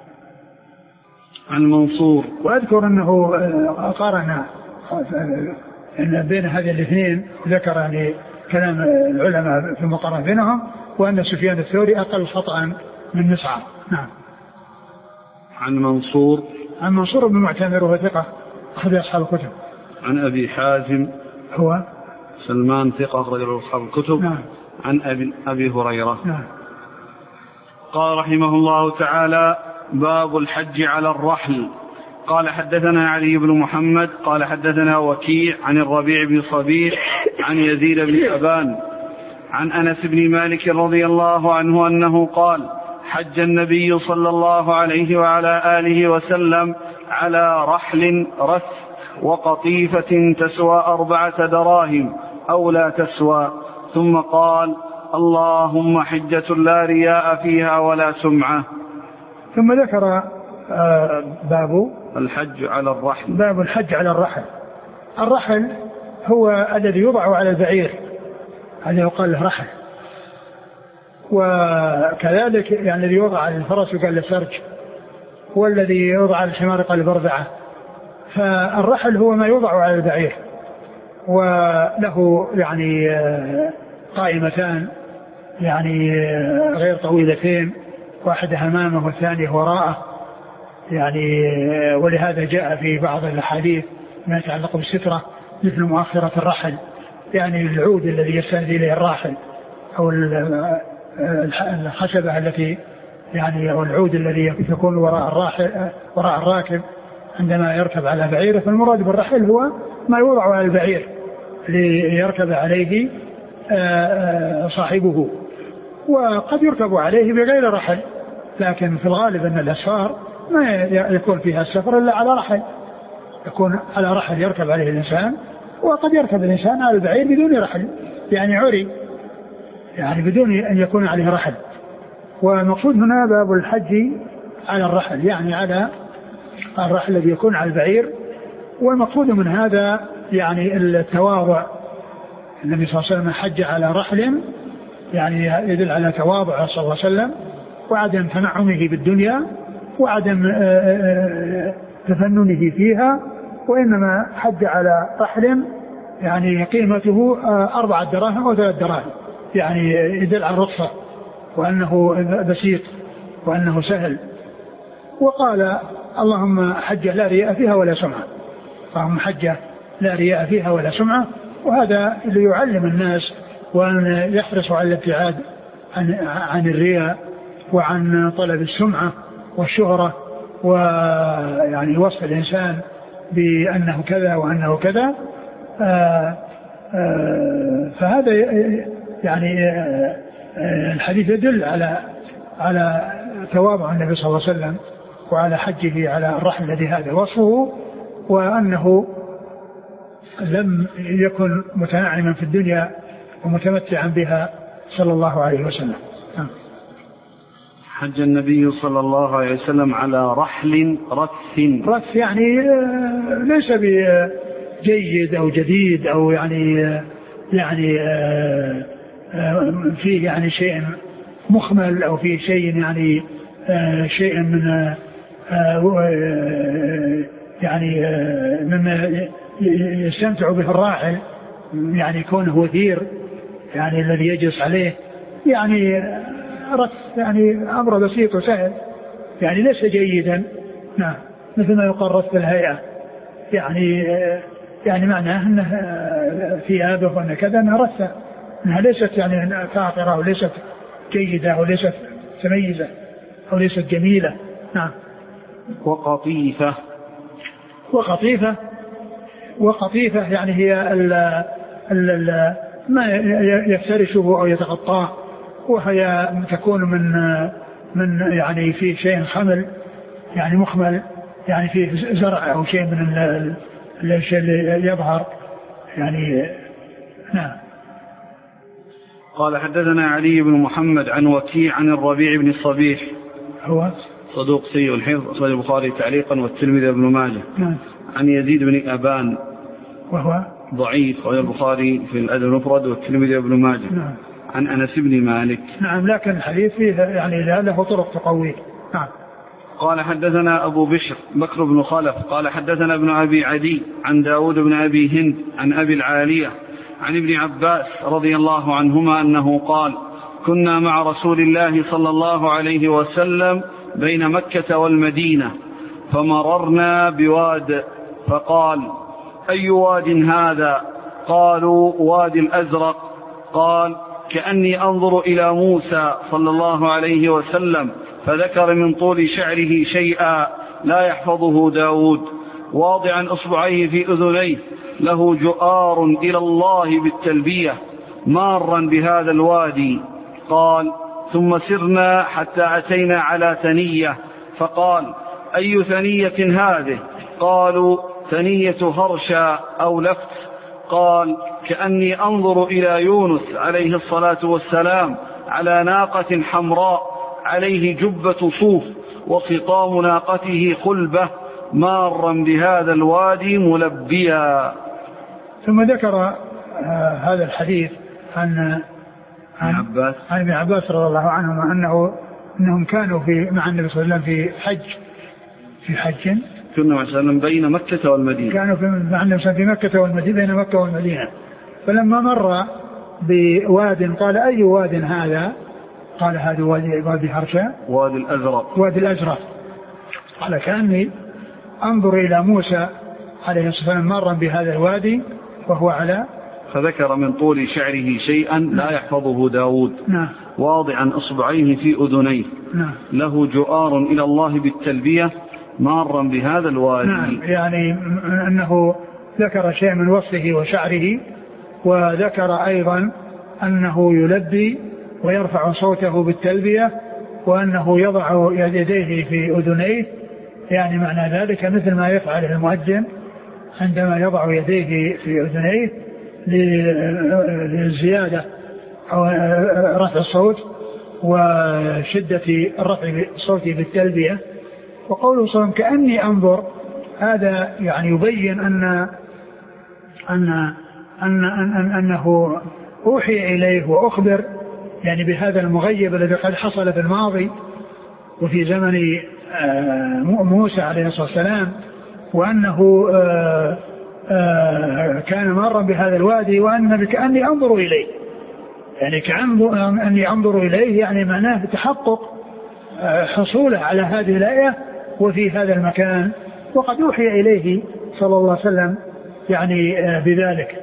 عن منصور. وأذكر أنه قارن أن بين هذه الاثنين ذكر يعني كلام العلماء في المقارنة بينهم، وأن سفيان الثوري أقل خطأ من مسعر. نعم. عن منصور. عن منصور بن معتمر وهو ثقة أخذ أصحاب الكتب. عن أبي حازم هو سلمان ثقة أخرج له أصحاب الكتب. نعم. عن أبي هريرة. نعم. قال رحمه الله تعالى: باب الحج على الرحل. قال حدثنا علي بن محمد قال حدثنا وكيع عن الربيع بن صبيح عن يزيد بن أبان عن أنس بن مالك رضي الله عنه أنه قال: حج النبي صلى الله عليه وعلى آله وسلم على رحل رث وقطيفة تسوى 4 دراهم أو لا تسوى، ثم قال: اللهم حجة لا رياء فيها ولا سمعة. ثم ذكر باب الحج على الرحل. باب الحج على الرحل. الرحل هو الذي يوضع على البعير، هذا يقال له رحل. وكذلك يعني الذي يوضع على الفرس يقال له سرج، والذي يوضع على الحمار يقال له برذعة. فالرحل هو ما يوضع على البعير، وله يعني قائمتان يعني غير طويلتين، واحدة أمامه والثانية وراءه، يعني ولهذا جاء في بعض الأحاديث ما يتعلق بالسترة مثل مؤخرة الرحل، يعني العود الذي يستند إليه الراحل أو الخشبة التي يعني أو العود الذي يكون وراء الراكب عندما يركب على بعيره. فالمراد بالرحل هو ما يوضع على البعير ليركب عليه صاحبه، وقد يركب عليه بغير رحل، لكن في الغالب أن الأسفار ما يكون فيها السفر إلا على رحل، يكون على رحل يركب عليه الإنسان، وقد يركب الإنسان على البعير بدون رحل، يعني عري، يعني بدون أن يكون عليه رحل. والمقصود هنا باب الحج على الرحل، يعني على الرحل الذي يكون على البعير. والمقصود من هذا يعني التواضع، النبي صلى الله عليه وسلم حج على رحل، يعني يدل على تواضع صلى الله عليه وسلم وعدم تنعمه بالدنيا وعدم تفننه فيها، وإنما حج على رحل يعني قيمته 4 دراهم أو 3 دراهم، يعني يدل على الرخصة وأنه بسيط وأنه سهل. وقال اللهم حجة لا رياء فيها ولا سمعة، اللهم حجة لا رياء فيها ولا سمعة. وهذا اللي يعلم الناس وأن يحرصوا على الابتعاد عن الرياء وعن طلب السمعة والشهرة، ويعني وصف الإنسان بأنه كذا وأنه كذا. فهذا يعني الحديث يدل على تواضع النبي صلى الله عليه وسلم وعلى حجه على الرحل الذي هذا وصفه، وأنه لم يكن متنعما في الدنيا ومتمتعا بها صلى الله عليه وسلم. حج النبي صلى الله عليه وسلم على رحل رث، يعني ليس بجيد أو جديد أو يعني فيه يعني شيء مخمل أو فيه شيء يعني شيء من يعني مما يستمتع به الراحل، يعني كونه وثير يعني الذي يجلس عليه، يعني رث يعني أمر بسيط وسهل، يعني ليس جيدا. نعم، مثل ما يقال رث الهيئة، يعني معناه أنه ثيابه وأن كذا أنها رثة، أنها ليست يعني فاقرة أو ليست جيدة أو ليست متميزة أو ليست جميلة. نعم. وقطيفة يعني هي ما يفترشه أو يتغطاه، وهي تكون من يعني في شيء حمل يعني مخمل، يعني فيه زرع أو شيء من الشيء اللي يظهر يعني. نعم. قال حدثنا علي بن محمد عن وكيع عن الربيع بن الصبيح، هو صدوق سيء الحفظ، أخرجه البخاري تعليقا والترمذي وابن ماجه. نعم. عن يزيد بن أبان وهو ضعيف، أخرجه البخاري في الأدب المفرد والترمذي وابن ماجه. نعم. عن أنس بن مالك. نعم، لكن الحديث فيه يعني له طرق تقويه. نعم. قال حدثنا أبو بشر بكر بن خلف قال حدثنا ابن أبي عدي عن داود بن أبي هند عن أبي العالية عن ابن عباس رضي الله عنهما أنه قال: كنا مع رسول الله صلى الله عليه وسلم بين مكة والمدينة، فمررنا بواد، فقال: أي واد هذا؟ قالوا: وادي الأزرق. قال: كأني أنظر إلى موسى صلى الله عليه وسلم، فذكر من طول شعره شيئا لا يحفظه داود، واضعا أصبعيه في أذنيه، له جؤار إلى الله بالتلبية، مارا بهذا الوادي. قال: ثم سرنا حتى أتينا على ثنية، فقال: أي ثنية هذه؟ قالوا: ثنية هرشا أو لفت. قال: كأني أنظر إلى يونس عليه الصلاة والسلام على ناقة حمراء، عليه جبة صوف، وخطام ناقته خلبة، مارا بهذا الوادي ملبيا. ثم ذكر هذا الحديث عن ابن عباس رضي الله عنهما أنهم كانوا مع النبي صلى الله عليه وسلم في حج كنا مع وسلم بين مكة والمدينة، كانوا مع النبي صلى الله عليه وسلم في مكة والمدينة، بين مكة والمدينة. فلما مر بواد قال: أي واد هذا؟ قال: هذا وادي هرشا، وادي الأزرق. قال كأني أنظر إلى موسى عليه السلام مرا بهذا الوادي وهو على. فذكر من طول شعره شيئا لا يحفظه داود. نعم. واضعا أصبعيه في أذنيه. نعم. له جؤار إلى الله بالتلبية مارا بهذا الوادي. نعم. يعني أنه ذكر شيء من وصفه وشعره، وذكر أيضا أنه يلبي ويرفع صوته بالتلبية، وأنه يضع يديه في أذنيه، يعني معنى ذلك مثل ما يفعل المؤذن عندما يضع يديه في أذنيه للزيادة أو رفع الصوت وشدة الرفع صوته بالتلبية. وقوله صلى الله عليه وسلم كأني أنظر، هذا يعني يبين أنه أوحي إليه وأخبر يعني بهذا المغيب الذي قد حصل في الماضي وفي زمن موسى عليه الصلاة والسلام، وأنه كان مرا بهذا الوادي، وأن كأني أنظر إليه، يعني كأني أنظر إليه يعني معناه تحقق حصوله على هذه الآية وفي هذا المكان، وقد أوحي إليه صلى الله عليه وسلم يعني بذلك.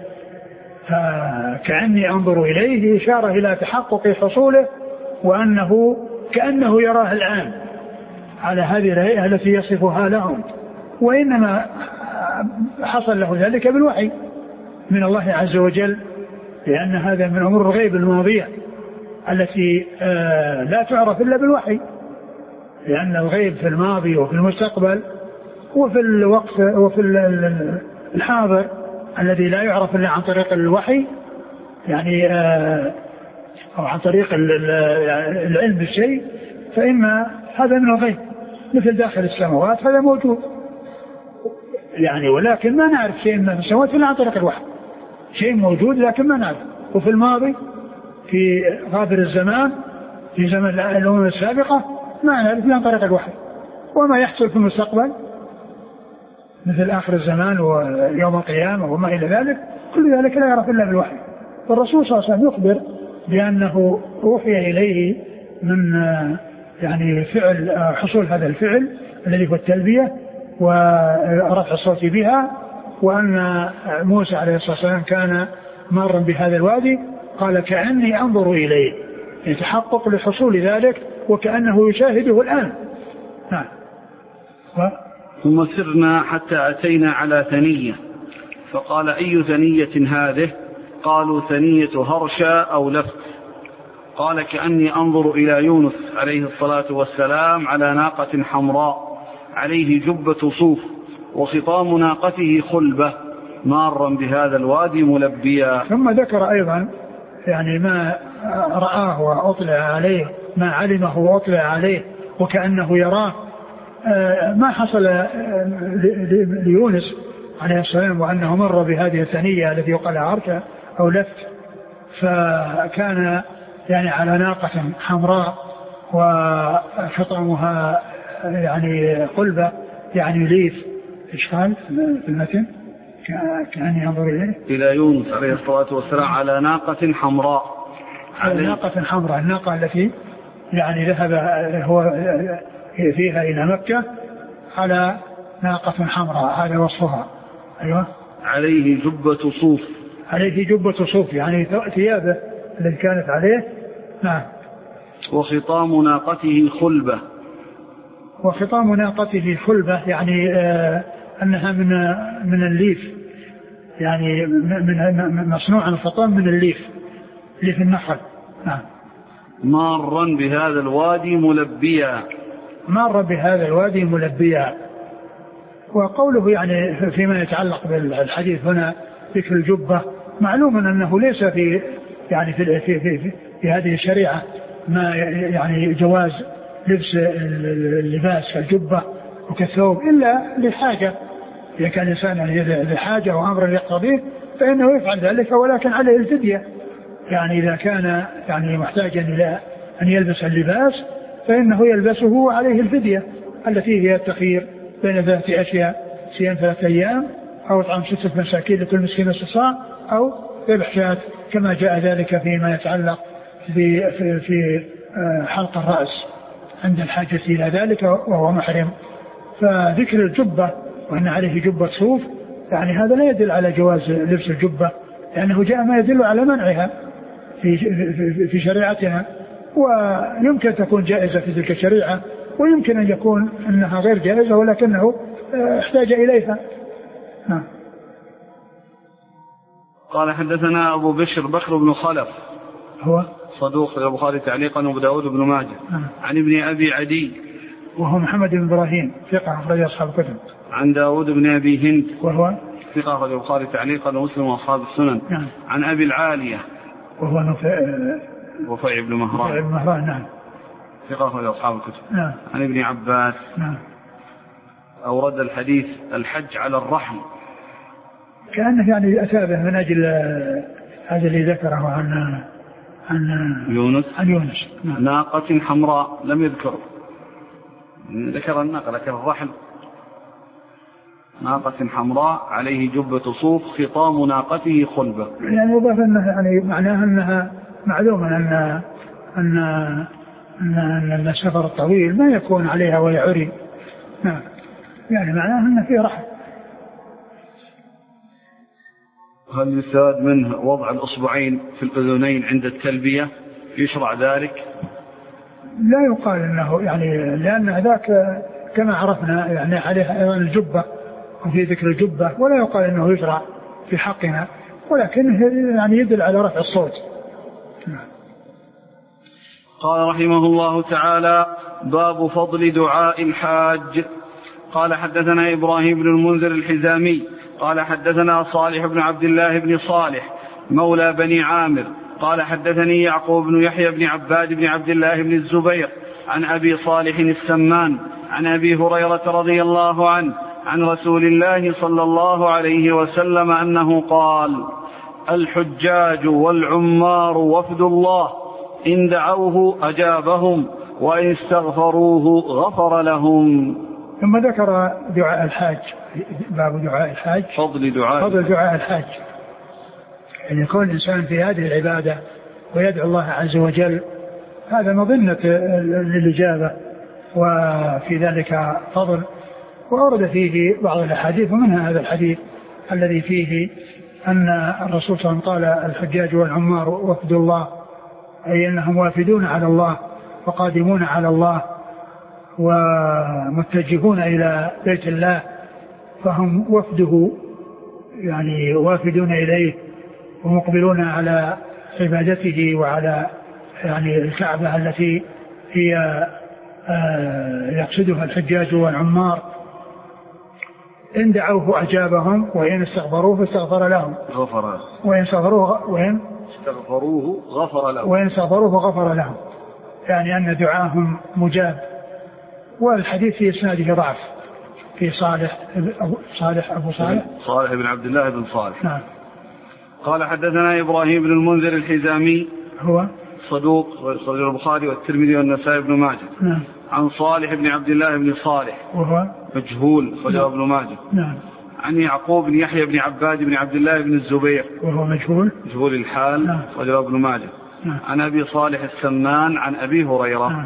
فكأني أنظر إليه إشارة إلى تحقق حصوله، وأنه كأنه يراه الآن على هذه الآية التي يصفها لهم، وإنما حصل له ذلك بالوحي من الله عز وجل، لأن هذا من أمور الغيب الماضية التي لا تعرف إلا بالوحي، لأن الغيب في الماضي وفي المستقبل وفي الوقت وفي الحاضر الذي لا يعرف إلا عن طريق الوحي، يعني أو عن طريق العلم بالشيء، فإن هذا من الغيب مثل داخل السماوات هذا موجود يعني، ولكن ما نعرف شيء من السماوات إلا عن طريق الوحي، شيء موجود لكن ما نعرف. وفي الماضي في غابر الزمان في زمن الأمم السابقة ما نعرف إلا عن طريق الوحي، وما يحصل في المستقبل مثل آخر الزمان ويوم القيامة وما إلى ذلك كل ذلك لا يعرف إلا بالوحي. فالرسول صلى الله عليه وسلم يخبر بأنه أوحي إليه من يعني فعل حصول هذا الفعل الذي هو التلبية ورفع الصوت بها، وأن موسى عليه الصلاة والسلام كان مارا بهذا الوادي، قال كأني أنظر إليه، يتحقق لحصول ذلك وكأنه يشاهده الآن. نعم. ثم سرنا حتى أتينا على ثنية، فقال أي ثنية هذه؟ قالوا ثنية هرشا أو لفت. قال كأني أنظر إلى يونس عليه الصلاة والسلام على ناقة حمراء عليه جبة صوف وخطام ناقته خلبة مارا بهذا الوادي ملبيا. ثم ذكر أيضا يعني ما رآه وأطلع عليه، ما علمه وأطلع عليه وكأنه يراه، ما حصل ليونس عليه السلام وأنه مر بهذه الثنية التي يقال عركة أو لفت، فكان يعني على ناقة حمراء وخطامها يعني قلبة يعني ليف. إيش قال في المتن؟ كأني أنظر إليه إلى يونس عليه الصلاة والسلام على ناقة حمراء، على ناقة حمراء، الناقة التي يعني ذهب هو فيها إلى مكة على ناقة حمراء، هذا وصفها. أيوة. عليه جبة صوف، عليه جبة صوف يعني ثيابه التي كانت عليه. نعم. وخطام ناقته خلبة، وخطام ناقته خلبة يعني أنها من الليف، يعني من مصنوع الخطام من الليف، ليف النخل. نعم. مارا بهذا الوادي ملبيا، مر بهذا الوادي ملبيا. وقوله يعني فيما يتعلق بالحديث هنا ذكر الجبة، معلوم أنه ليس في يعني في هذه الشريعة ما يعني جواز لبس اللباس كالجبة وكالثوب إلا لحاجة، إذا كان الإنسان يعني لحاجة وأمر يقتضيه فإنه يفعل ذلك، ولكن عليه الفدية، يعني إذا كان يعني محتاجا إلى أن يلبس اللباس فإنه يلبسه عليه الفدية التي هي التخيير بين ذات أشياء، صيام 3 أيام أو إطعام 6 مساكين لكل مسكين نصف صاع أو ذبح شاة، كما جاء ذلك فيما يتعلق في حلق الرأس عند الحاجة إلى ذلك وهو محرم. فذكر الجبة وأن عليه جبة صوف يعني هذا لا يدل على جواز لبس الجبة، لأنه جاء ما يدل على منعها في شريعتنا، ويمكن تكون جائزة في تلك الشريعة، ويمكن أن يكون أنها غير جائزة ولكنه احتاج إليها. قال حدثنا أبو بشر بكر بن خلف هو صدوق البخاري تعليقا وأبو داود بن ماجه. عن ابن أبي عدي وهو محمد بن إبراهيم ثقة أخرج أصحاب الكتب. عن داود بن أبي هند وهو ثقة أخرج البخاري تعليقا ومسلم وأصحاب السنن. عن أبي العالية وهو وفيع بن مهران نعم ثقة أخرج أصحاب الكتب. عن ابن عباس أورد الحديث الحج على الرحل، كأنه يعني أتابه من أجل هذا اللي ذكره عن يونس. ناقة حمراء لم يذكر، ذكر الناقة لكن الرحل. ناقة حمراء عليه جبة صوف خطام ناقته خلبة، يعني يضاف أنه يعني معناها أنها معلومة أن السفر الطويل ما يكون عليها ولا عري. نعم، يعني معناها أنه فيه رحل. هل يستفاد منه وضع الأصبعين في الأذنين عند التلبية؟ يشرع ذلك؟ لا يقال أنه يعني، لأن ذاك كما عرفنا يعني عليه أيضا الجبة وفي ذكر الجبة، ولا يقال أنه يشرع في حقنا، ولكن يعني يدل على رفع الصوت. قال رحمه الله تعالى: باب فضل دعاء الحاج. قال حدثنا إبراهيم بن المنذر الحزامي قال حدثنا صالح بن عبد الله بن صالح مولى بني عامر قال حدثني يعقوب بن يحيى بن عباد بن عبد الله بن الزبير عن أبي صالح السمان عن أبي هريرة رضي الله عنه عن رسول الله صلى الله عليه وسلم أنه قال: الحجاج والعمار وفد الله، إن دعوه أجابهم وإن استغفروه غفر لهم. ثم ذكر دعاء الحاج، باب دعاء الحاج، فضل دعاء الحاج. أن يكون الإنسان في هذه العبادة ويدعو الله عز وجل، هذا مظنة للإجابة وفي ذلك فضل. وأورد فيه بعض الأحاديث، ومنها هذا الحديث الذي فيه أن الرسول صلى الله عليه وسلم قال: الحجاج والعمار وفد الله، أي أنهم وافدون على الله وقادمون على الله ومتجهون إلى بيت الله، فهم وفده، يعني وافدون إليه ومقبلون على عبادته وعلى يعني الكعبة التي هي يقصدها الحجاج والعمار. إن دعوه أجابهم وإن استغفروه فاستغفر لهم وإن استغفروه غفر لهم، يعني أن دعاهم مجاب. والحديث في إسناده ضعف، في صالح بن عبد الله بن صالح. نعم. قال حدثنا إبراهيم بن المنذر الحزامي هو صدوق البخاري والترمذي والنسائي بن ماجه. نعم. عن صالح بن عبد الله بن صالح وهو مجهول صدوق ابن ماجه. نعم. عن يعقوب بن يحيى بن عباد بن عبد الله بن الزبير وهو مجهول الحال. نعم. صدوق ابن ماجه. نعم. عن أبي صالح السمان عن أبي هريرة. نعم.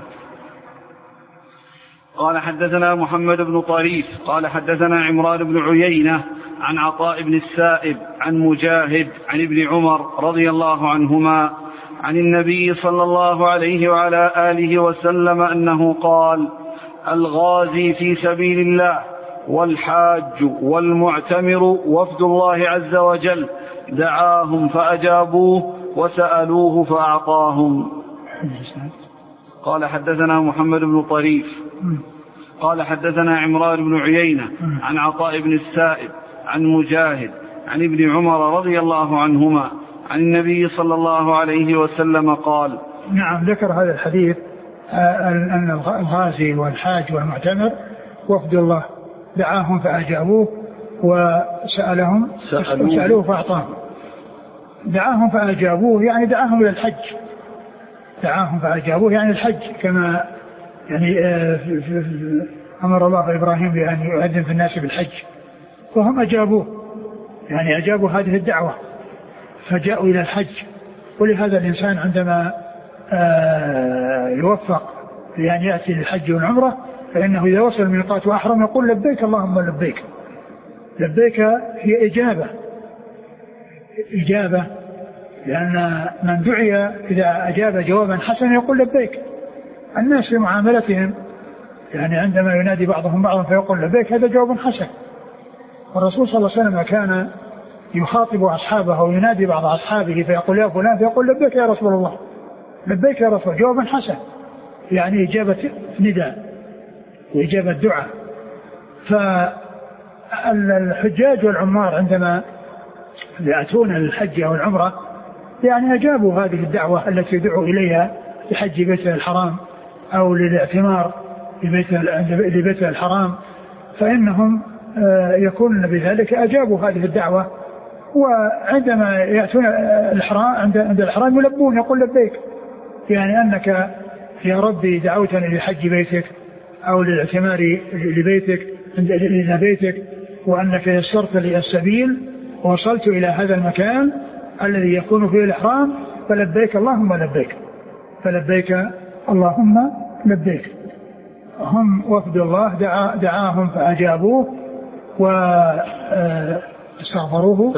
قال حدثنا محمد بن طريف قال حدثنا عمران بن عيينة عن عطاء بن السائب عن مجاهد عن ابن عمر رضي الله عنهما عن النبي صلى الله عليه وعلى آله وسلم أنه قال: الغازي في سبيل الله والحاج والمعتمر وفد الله عز وجل، دعاهم فأجابوه وسألوه فأعطاهم. قال حدثنا محمد بن طريف قال حدثنا عمران بن عيينة عن عطاء بن السائب عن مجاهد عن ابن عمر رضي الله عنهما عن النبي صلى الله عليه وسلم قال. نعم، ذكر هذا الحديث أن الغازي والحاج والمعتمر وفد الله، دعاهم فأجابوه وسألوه فأعطاهم. دعاهم فأجابوه يعني دعاهم إلى الحج، دعاهم فأجابوه يعني الحج، كما يعني أمر الله إبراهيم بأن يؤذن في الناس بالحج، وهم أجابوه، يعني أجابوا هذه الدعوة فجاءوا إلى الحج. ولهذا الإنسان عندما يوفق لأن يأتي للحج والعمرة فإنه إذا وصل الميقات وأحرم يقول لبيك اللهم لبيك. لبيك هي إجابة، لأن من دعي إذا أجاب جوابا حسنا يقول لبيك. الناس في معاملتهم يعني عندما ينادي بعضهم بعضا فيقول لبيك هذا جواب حسن. والرسول صلى الله عليه وسلم كان يخاطب أصحابه وينادي بعض أصحابه فيقول يا فلان فيقول لبيك يا رسول الله، لبيك يا رسول، جوابا حسن، يعني إجابة نداء وإجابة دعاء. فالحجاج والعمار عندما يأتون للحج أو العمرة يعني أجابوا هذه الدعوة التي دعوا إليها لحج بيت الحرام أو للاعتمار لبيت الحرام، فإنهم يكون بذلك أجابوا هذه الدعوة. وعندما يأتون الحرام عند الحرام يلبون يقول لبيك، يعني أنك يا ربي دعوتني لحج بيتك أو للاعتمار لبيتك إلى بيتك، وأنك يسرت لي السبيل ووصلت إلى هذا المكان الذي يكون فيه الإحرام، فلبيك اللهم لبيك، فلبيك اللهم لبيك. هم وفد الله دعاهم فأجابوه واستغفروه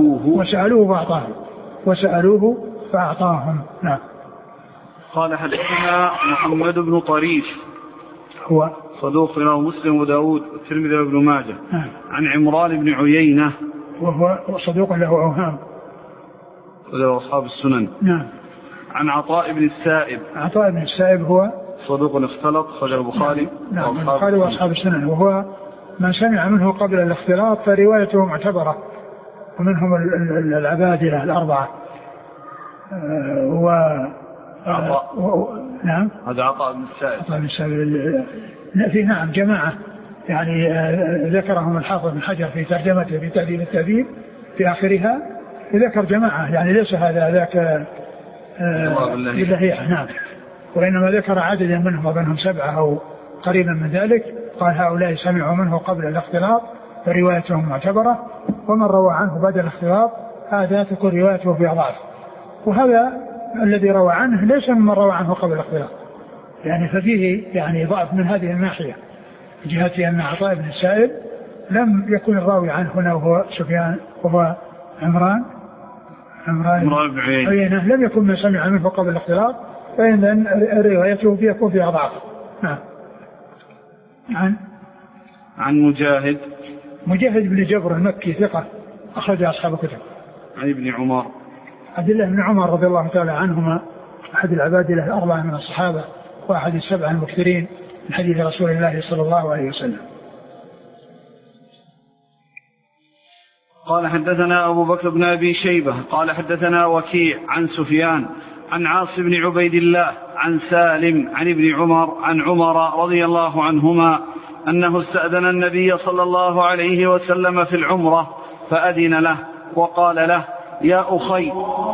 وسألوه فأعطاهم. نعم. قال حدثنا محمد بن طريف هو صدوق رواه مسلم وداود والترمذي وابن ماجه. عن عمران بن عيينة وهو صدوق له أوهام وله أصحاب السنن. نعم. عن عطاء بن السائب هو صدوق اختلط خرج البخاري. نعم البخاري وأصحاب السنن، وهو من سمع منه قبل الاختلاط فروايته معتبرة، ومنهم العبادلة الأربعة. نعم هذا عطاء بن السائب. في نعم جماعة يعني ذكرهم الحافظ بن حجر في ترجمته في تهذيب التهذيب في آخرها، ذكر جماعة يعني ليس هذا ذاك بالله. نعم. وإنما ذكر عددا منهم وبينهم 7 أو قريبا من ذلك، قال هؤلاء سمعوا منه قبل الاختلاط فروايتهم معتبرة، ومن روى عنه بعد الاختلاط هذا تكون روايته في ضعف. وهذا الذي روى عنه ليس ممن روى عنه قبل الاختلاط، يعني ففيه يعني ضعف من هذه الناحية، جهة أن عطاء بن السائب لم يكن الراوي عنه هنا وهو سفيان وهو عمران بن عيينة لم يكن من سمع منه قبل الاختلاط، فإن روايته يكون فيها ضعف. نعم. عن مجاهد بن جبر المكي ثقة أخرج أصحاب الكتب. عن ابن عمر عبد الله بن عمر رضي الله تعالى عنهما أحد العبادلة الأربعة من الصحابة وأحد السبعة المكثرين من حديث رسول الله صلى الله عليه وسلم. قال حدثنا أبو بكر بن أبي شيبة قال حدثنا وكيع عن سفيان عن عاصم بن عبيد الله عن سالم عن ابن عمر عن عمر رضي الله عنهما أنه استأذن النبي صلى الله عليه وسلم في العمرة فأذن له وقال له يا أخي.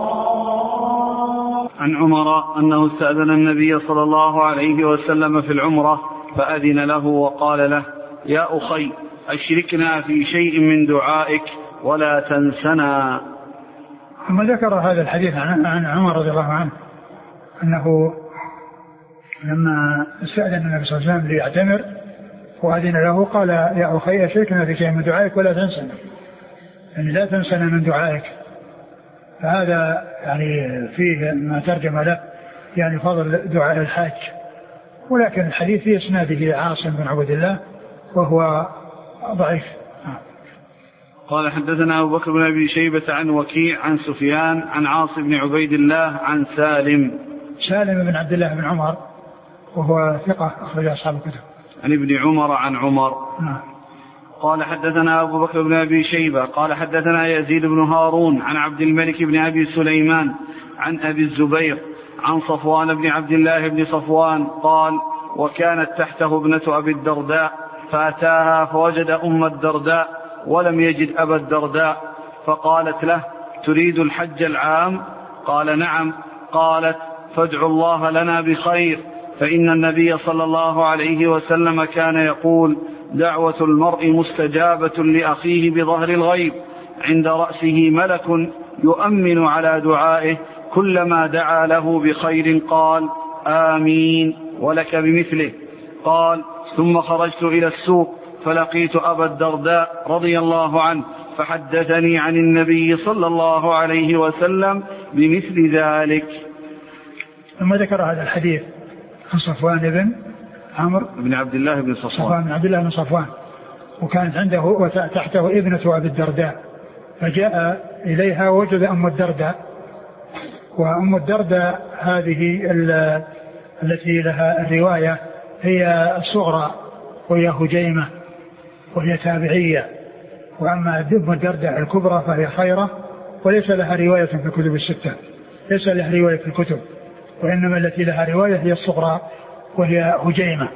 عن عمر أنه استأذن النبي صلى الله عليه وسلم في العمرة فأذن له وقال له يا أخي أشركنا في شيء من دعائك ولا تنسنا. ثم ذكر هذا الحديث عن عمر رضي الله عنه أنه لما استأذن النبي صلى الله عليه وسلم ليعتمر وأذن له قال يا أخي أشركنا في شيء من دعائك ولا تنسنا، يعني لا تنسنا من دعائك. فهذا يعني فيه ما ترجم له يعني فضل دعاء الحاج، ولكن الحديث في إسناده عاصم بن عبد الله وهو ضعيف. قال حدثنا أبو بكر بن أبي شيبة عن وكيع عن سفيان عن عاصم بن عبيد الله عن سالم بن عبد الله بن عمر وهو ثقة أخرج أصحاب الكتب. عن ابن عمر عن عمر. قال حدثنا أبو بكر بن أبي شيبة قال حدثنا يزيد بن هارون عن عبد الملك بن أبي سليمان عن أبي الزبير عن صفوان بن عبد الله بن صفوان قال وكانت تحته ابنة أبي الدرداء فأتاها فوجد أم الدرداء ولم يجد أبا الدرداء فقالت له تريد الحج العام؟ قال نعم. قالت فادعوا الله لنا بخير، فإن النبي صلى الله عليه وسلم كان يقول دعوة المرء مستجابة لأخيه بظهر الغيب، عند رأسه ملك يؤمن على دعائه، كلما دعا له بخير قال آمين ولك بمثله. قال: ثم خرجت إلى السوق فلقيت أبا الدرداء رضي الله عنه فحدثني عن النبي صلى الله عليه وسلم بمثل ذلك. ثم ذكر هذا الحديث عن صفوان بن عمرو بن عبد الله بن صفوان بن عبد الله بن صفوان، وكانت عنده وتحته ابنة أبي الدرداء، فجاء إليها وجد أم الدرداء، وأم الدرداء هذه التي لها الرواية هي الصغرى وهي هجيمة وهي تابعية، وأما أم الدرداء الكبرى فهي خيرة وليس لها رواية في الكتب الستة، ليس لها رواية في الكتب، وإنما التي لها رواية هي الصغرى وهي هجيمة.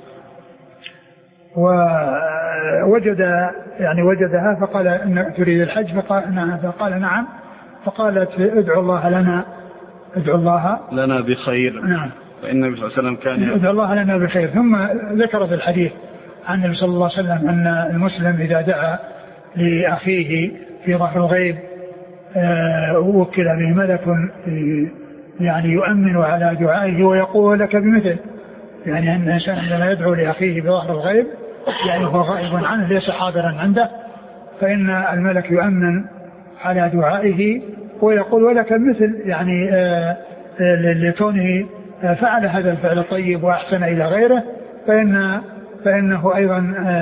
وجدها فقال: إن تريد الحج؟ فقال: نعم. فقالت: ادعو الله لنا بخير. نعم. فإن النبي صلى الله عليه وسلم كان ادعو الله لنا بخير. ثم ذكر في الحديث عن النبي صلى الله عليه وسلم أن المسلم إذا دعا لأخيه في ظهر الغيب وكل به ملك يعني يؤمن على دعائه ويقول لك بمثل، يعني أن الإنسان عندما يدعو لأخيه بظهر الغيب يعني هو غائب عنه ليس حاضرا عنده، فإن الملك يؤمن على دعائه ويقول ولك مثل، يعني لكونه فعل هذا الفعل الطيب وأحسن إلى غيره، فإنه أيضا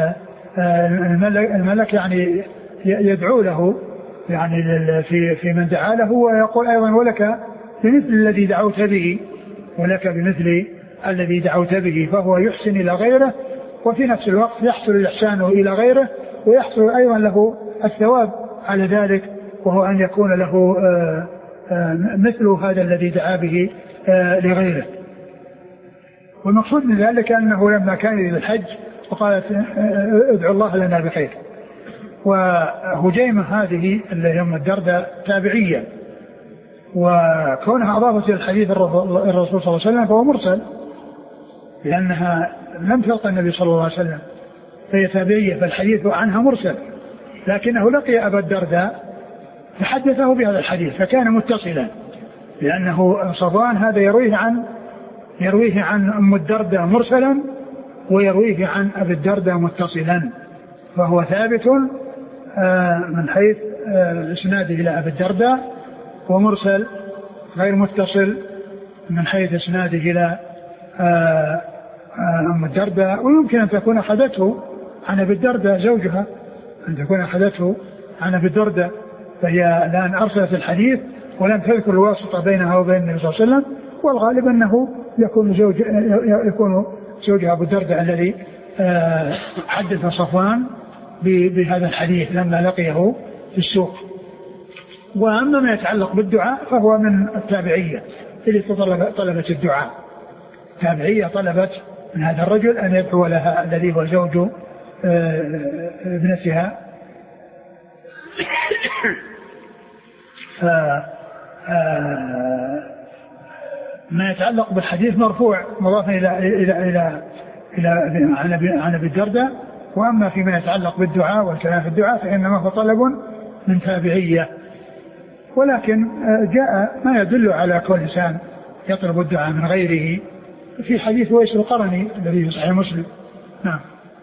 الملك يعني يدعو له يعني في من دعا له، ويقول أيضا ولك بمثل الذي دعوت به، ولك بمثل الذي دعوت به، فهو يحسن إلى غيره وفي نفس الوقت يحصل الإحسان إلى غيره ويحصل أيضا له الثواب على ذلك، وهو أن يكون له مثل هذا الذي دعا به لغيره. والمقصود من ذلك أنه لما كان إلى الحج وقالت: ادعو الله لنا بخير. وهجيمة هذه اللي هي أم الدرداء تابعية، وكونها أضافت إلى الحديث الرسول صلى الله عليه وسلم فهو مرسل، لأنها لم تلقى النبي صلى الله عليه وسلم، فهي تابعية، فالحديث عنها مرسل، لكنه لقي أبا الدرداء فحدثه بهذا الحديث فكان متصلا، لأنه صفوان هذا يرويه عن أم الدرداء مرسلا ويرويه عن أبي الدرداء متصلا، فهو ثابت من حيث إسناده إلى أبي الدرداء، ومرسل غير متصل من حيث إسناده إلى أم الدرداء. ويمكن أن تكون أخذته عن أبي الدرداء زوجها، أن تكون أخذته عن أبي الدرداء، فهي الآن أرسلت الحديث ولم تذكر الواسطة بينها وبين النبي صلى الله عليه وسلم، والغالب أنه يكون زوجها أبو الدرداء الذي حدث صفوان بهذا الحديث لما لقيه في السوق. وأما ما يتعلق بالدعاء فهو من التابعية التي طلبت الدعاء، تابعية طلبت من هذا الرجل أن يدعو لها الذي هو زوج ابنتها. ما يتعلق بالحديث مرفوع مضافا إلى عن أبي الدرداء، وأما فيما يتعلق بالدعاء والكلام في الدعاء فإنما هو طلب من تابعية. ولكن جاء ما يدل على كل إنسان يطلب الدعاء من غيره في حديث ويس القرني الذي في صحيح مسلم. نعم.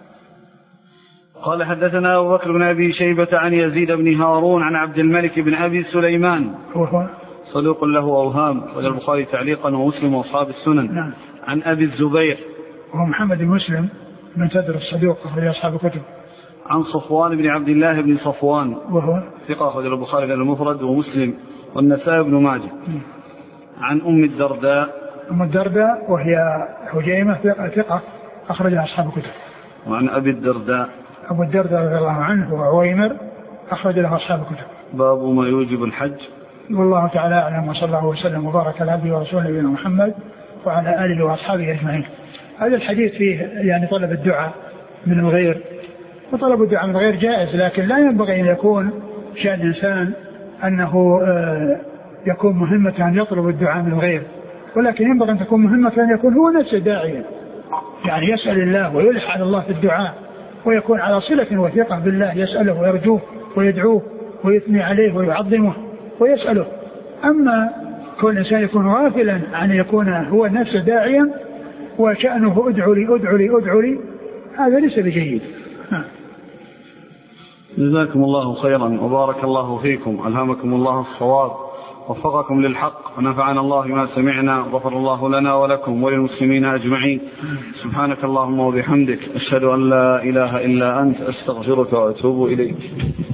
قال: حدثنا أبو بكر بن أبي شيبة عن يزيد بن هارون عن عبد الملك بن أبي سليمان وهو صدوق له أوهام، والبخاري تعليقا ومسلم وأصحاب السنن. نعم. عن أبي الزبير وهو محمد بن مسلم من تدر الصدوق أخرج أصحاب الكتب. عن صفوان بن عبد الله بن صفوان وهو ثقة أخرج البخاري المفرد ومسلم والنسائي بن ماجه. عن أم الدرداء. أم الدرداء وهي هجيمة ثقة أخرجها أصحاب الكتب. وعن أبي الدرداء. أبو الدرداء رضي الله عنه وعويمر أخرج له أصحاب الكتب. باب ما يوجب الحج. والله تعالى أعلم، وصلى الله وسلم وبارك على عبده ورسوله نبينا محمد وعلى آله وأصحابه أجمعين. هذا الحديث فيه يعني طلب الدعاء من الغير، وطلب الدعاء من الغير جائز، لكن لا ينبغي أن يكون شأن الإنسان أنه يكون مهمة أن يطلب الدعاء من الغير، ولكن ينبغي أن تكون مهمة أن يكون هو نفسه داعيا، يعني يسأل الله ويلح على الله في الدعاء، ويكون على صلة وثيقة بالله، يسأله ويرجوه ويدعوه ويثني عليه ويعظمه ويسأله. أما كل إنسان يكون غافلا عن يكون هو نفسه داعيا وشأنه ادعوا لي ادعوا لي ادعوا لي، هذا ليس بجيد. جزاكم الله خيرا وبارك الله فيكم، ألهمكم الله الصواب، وفقكم للحق، ونفعنا الله ما سمعنا، غفر الله لنا ولكم وللمسلمين أجمعين. سبحانك اللهم وبحمدك، أشهد أن لا إله إلا أنت، أستغفرك وأتوب إليك.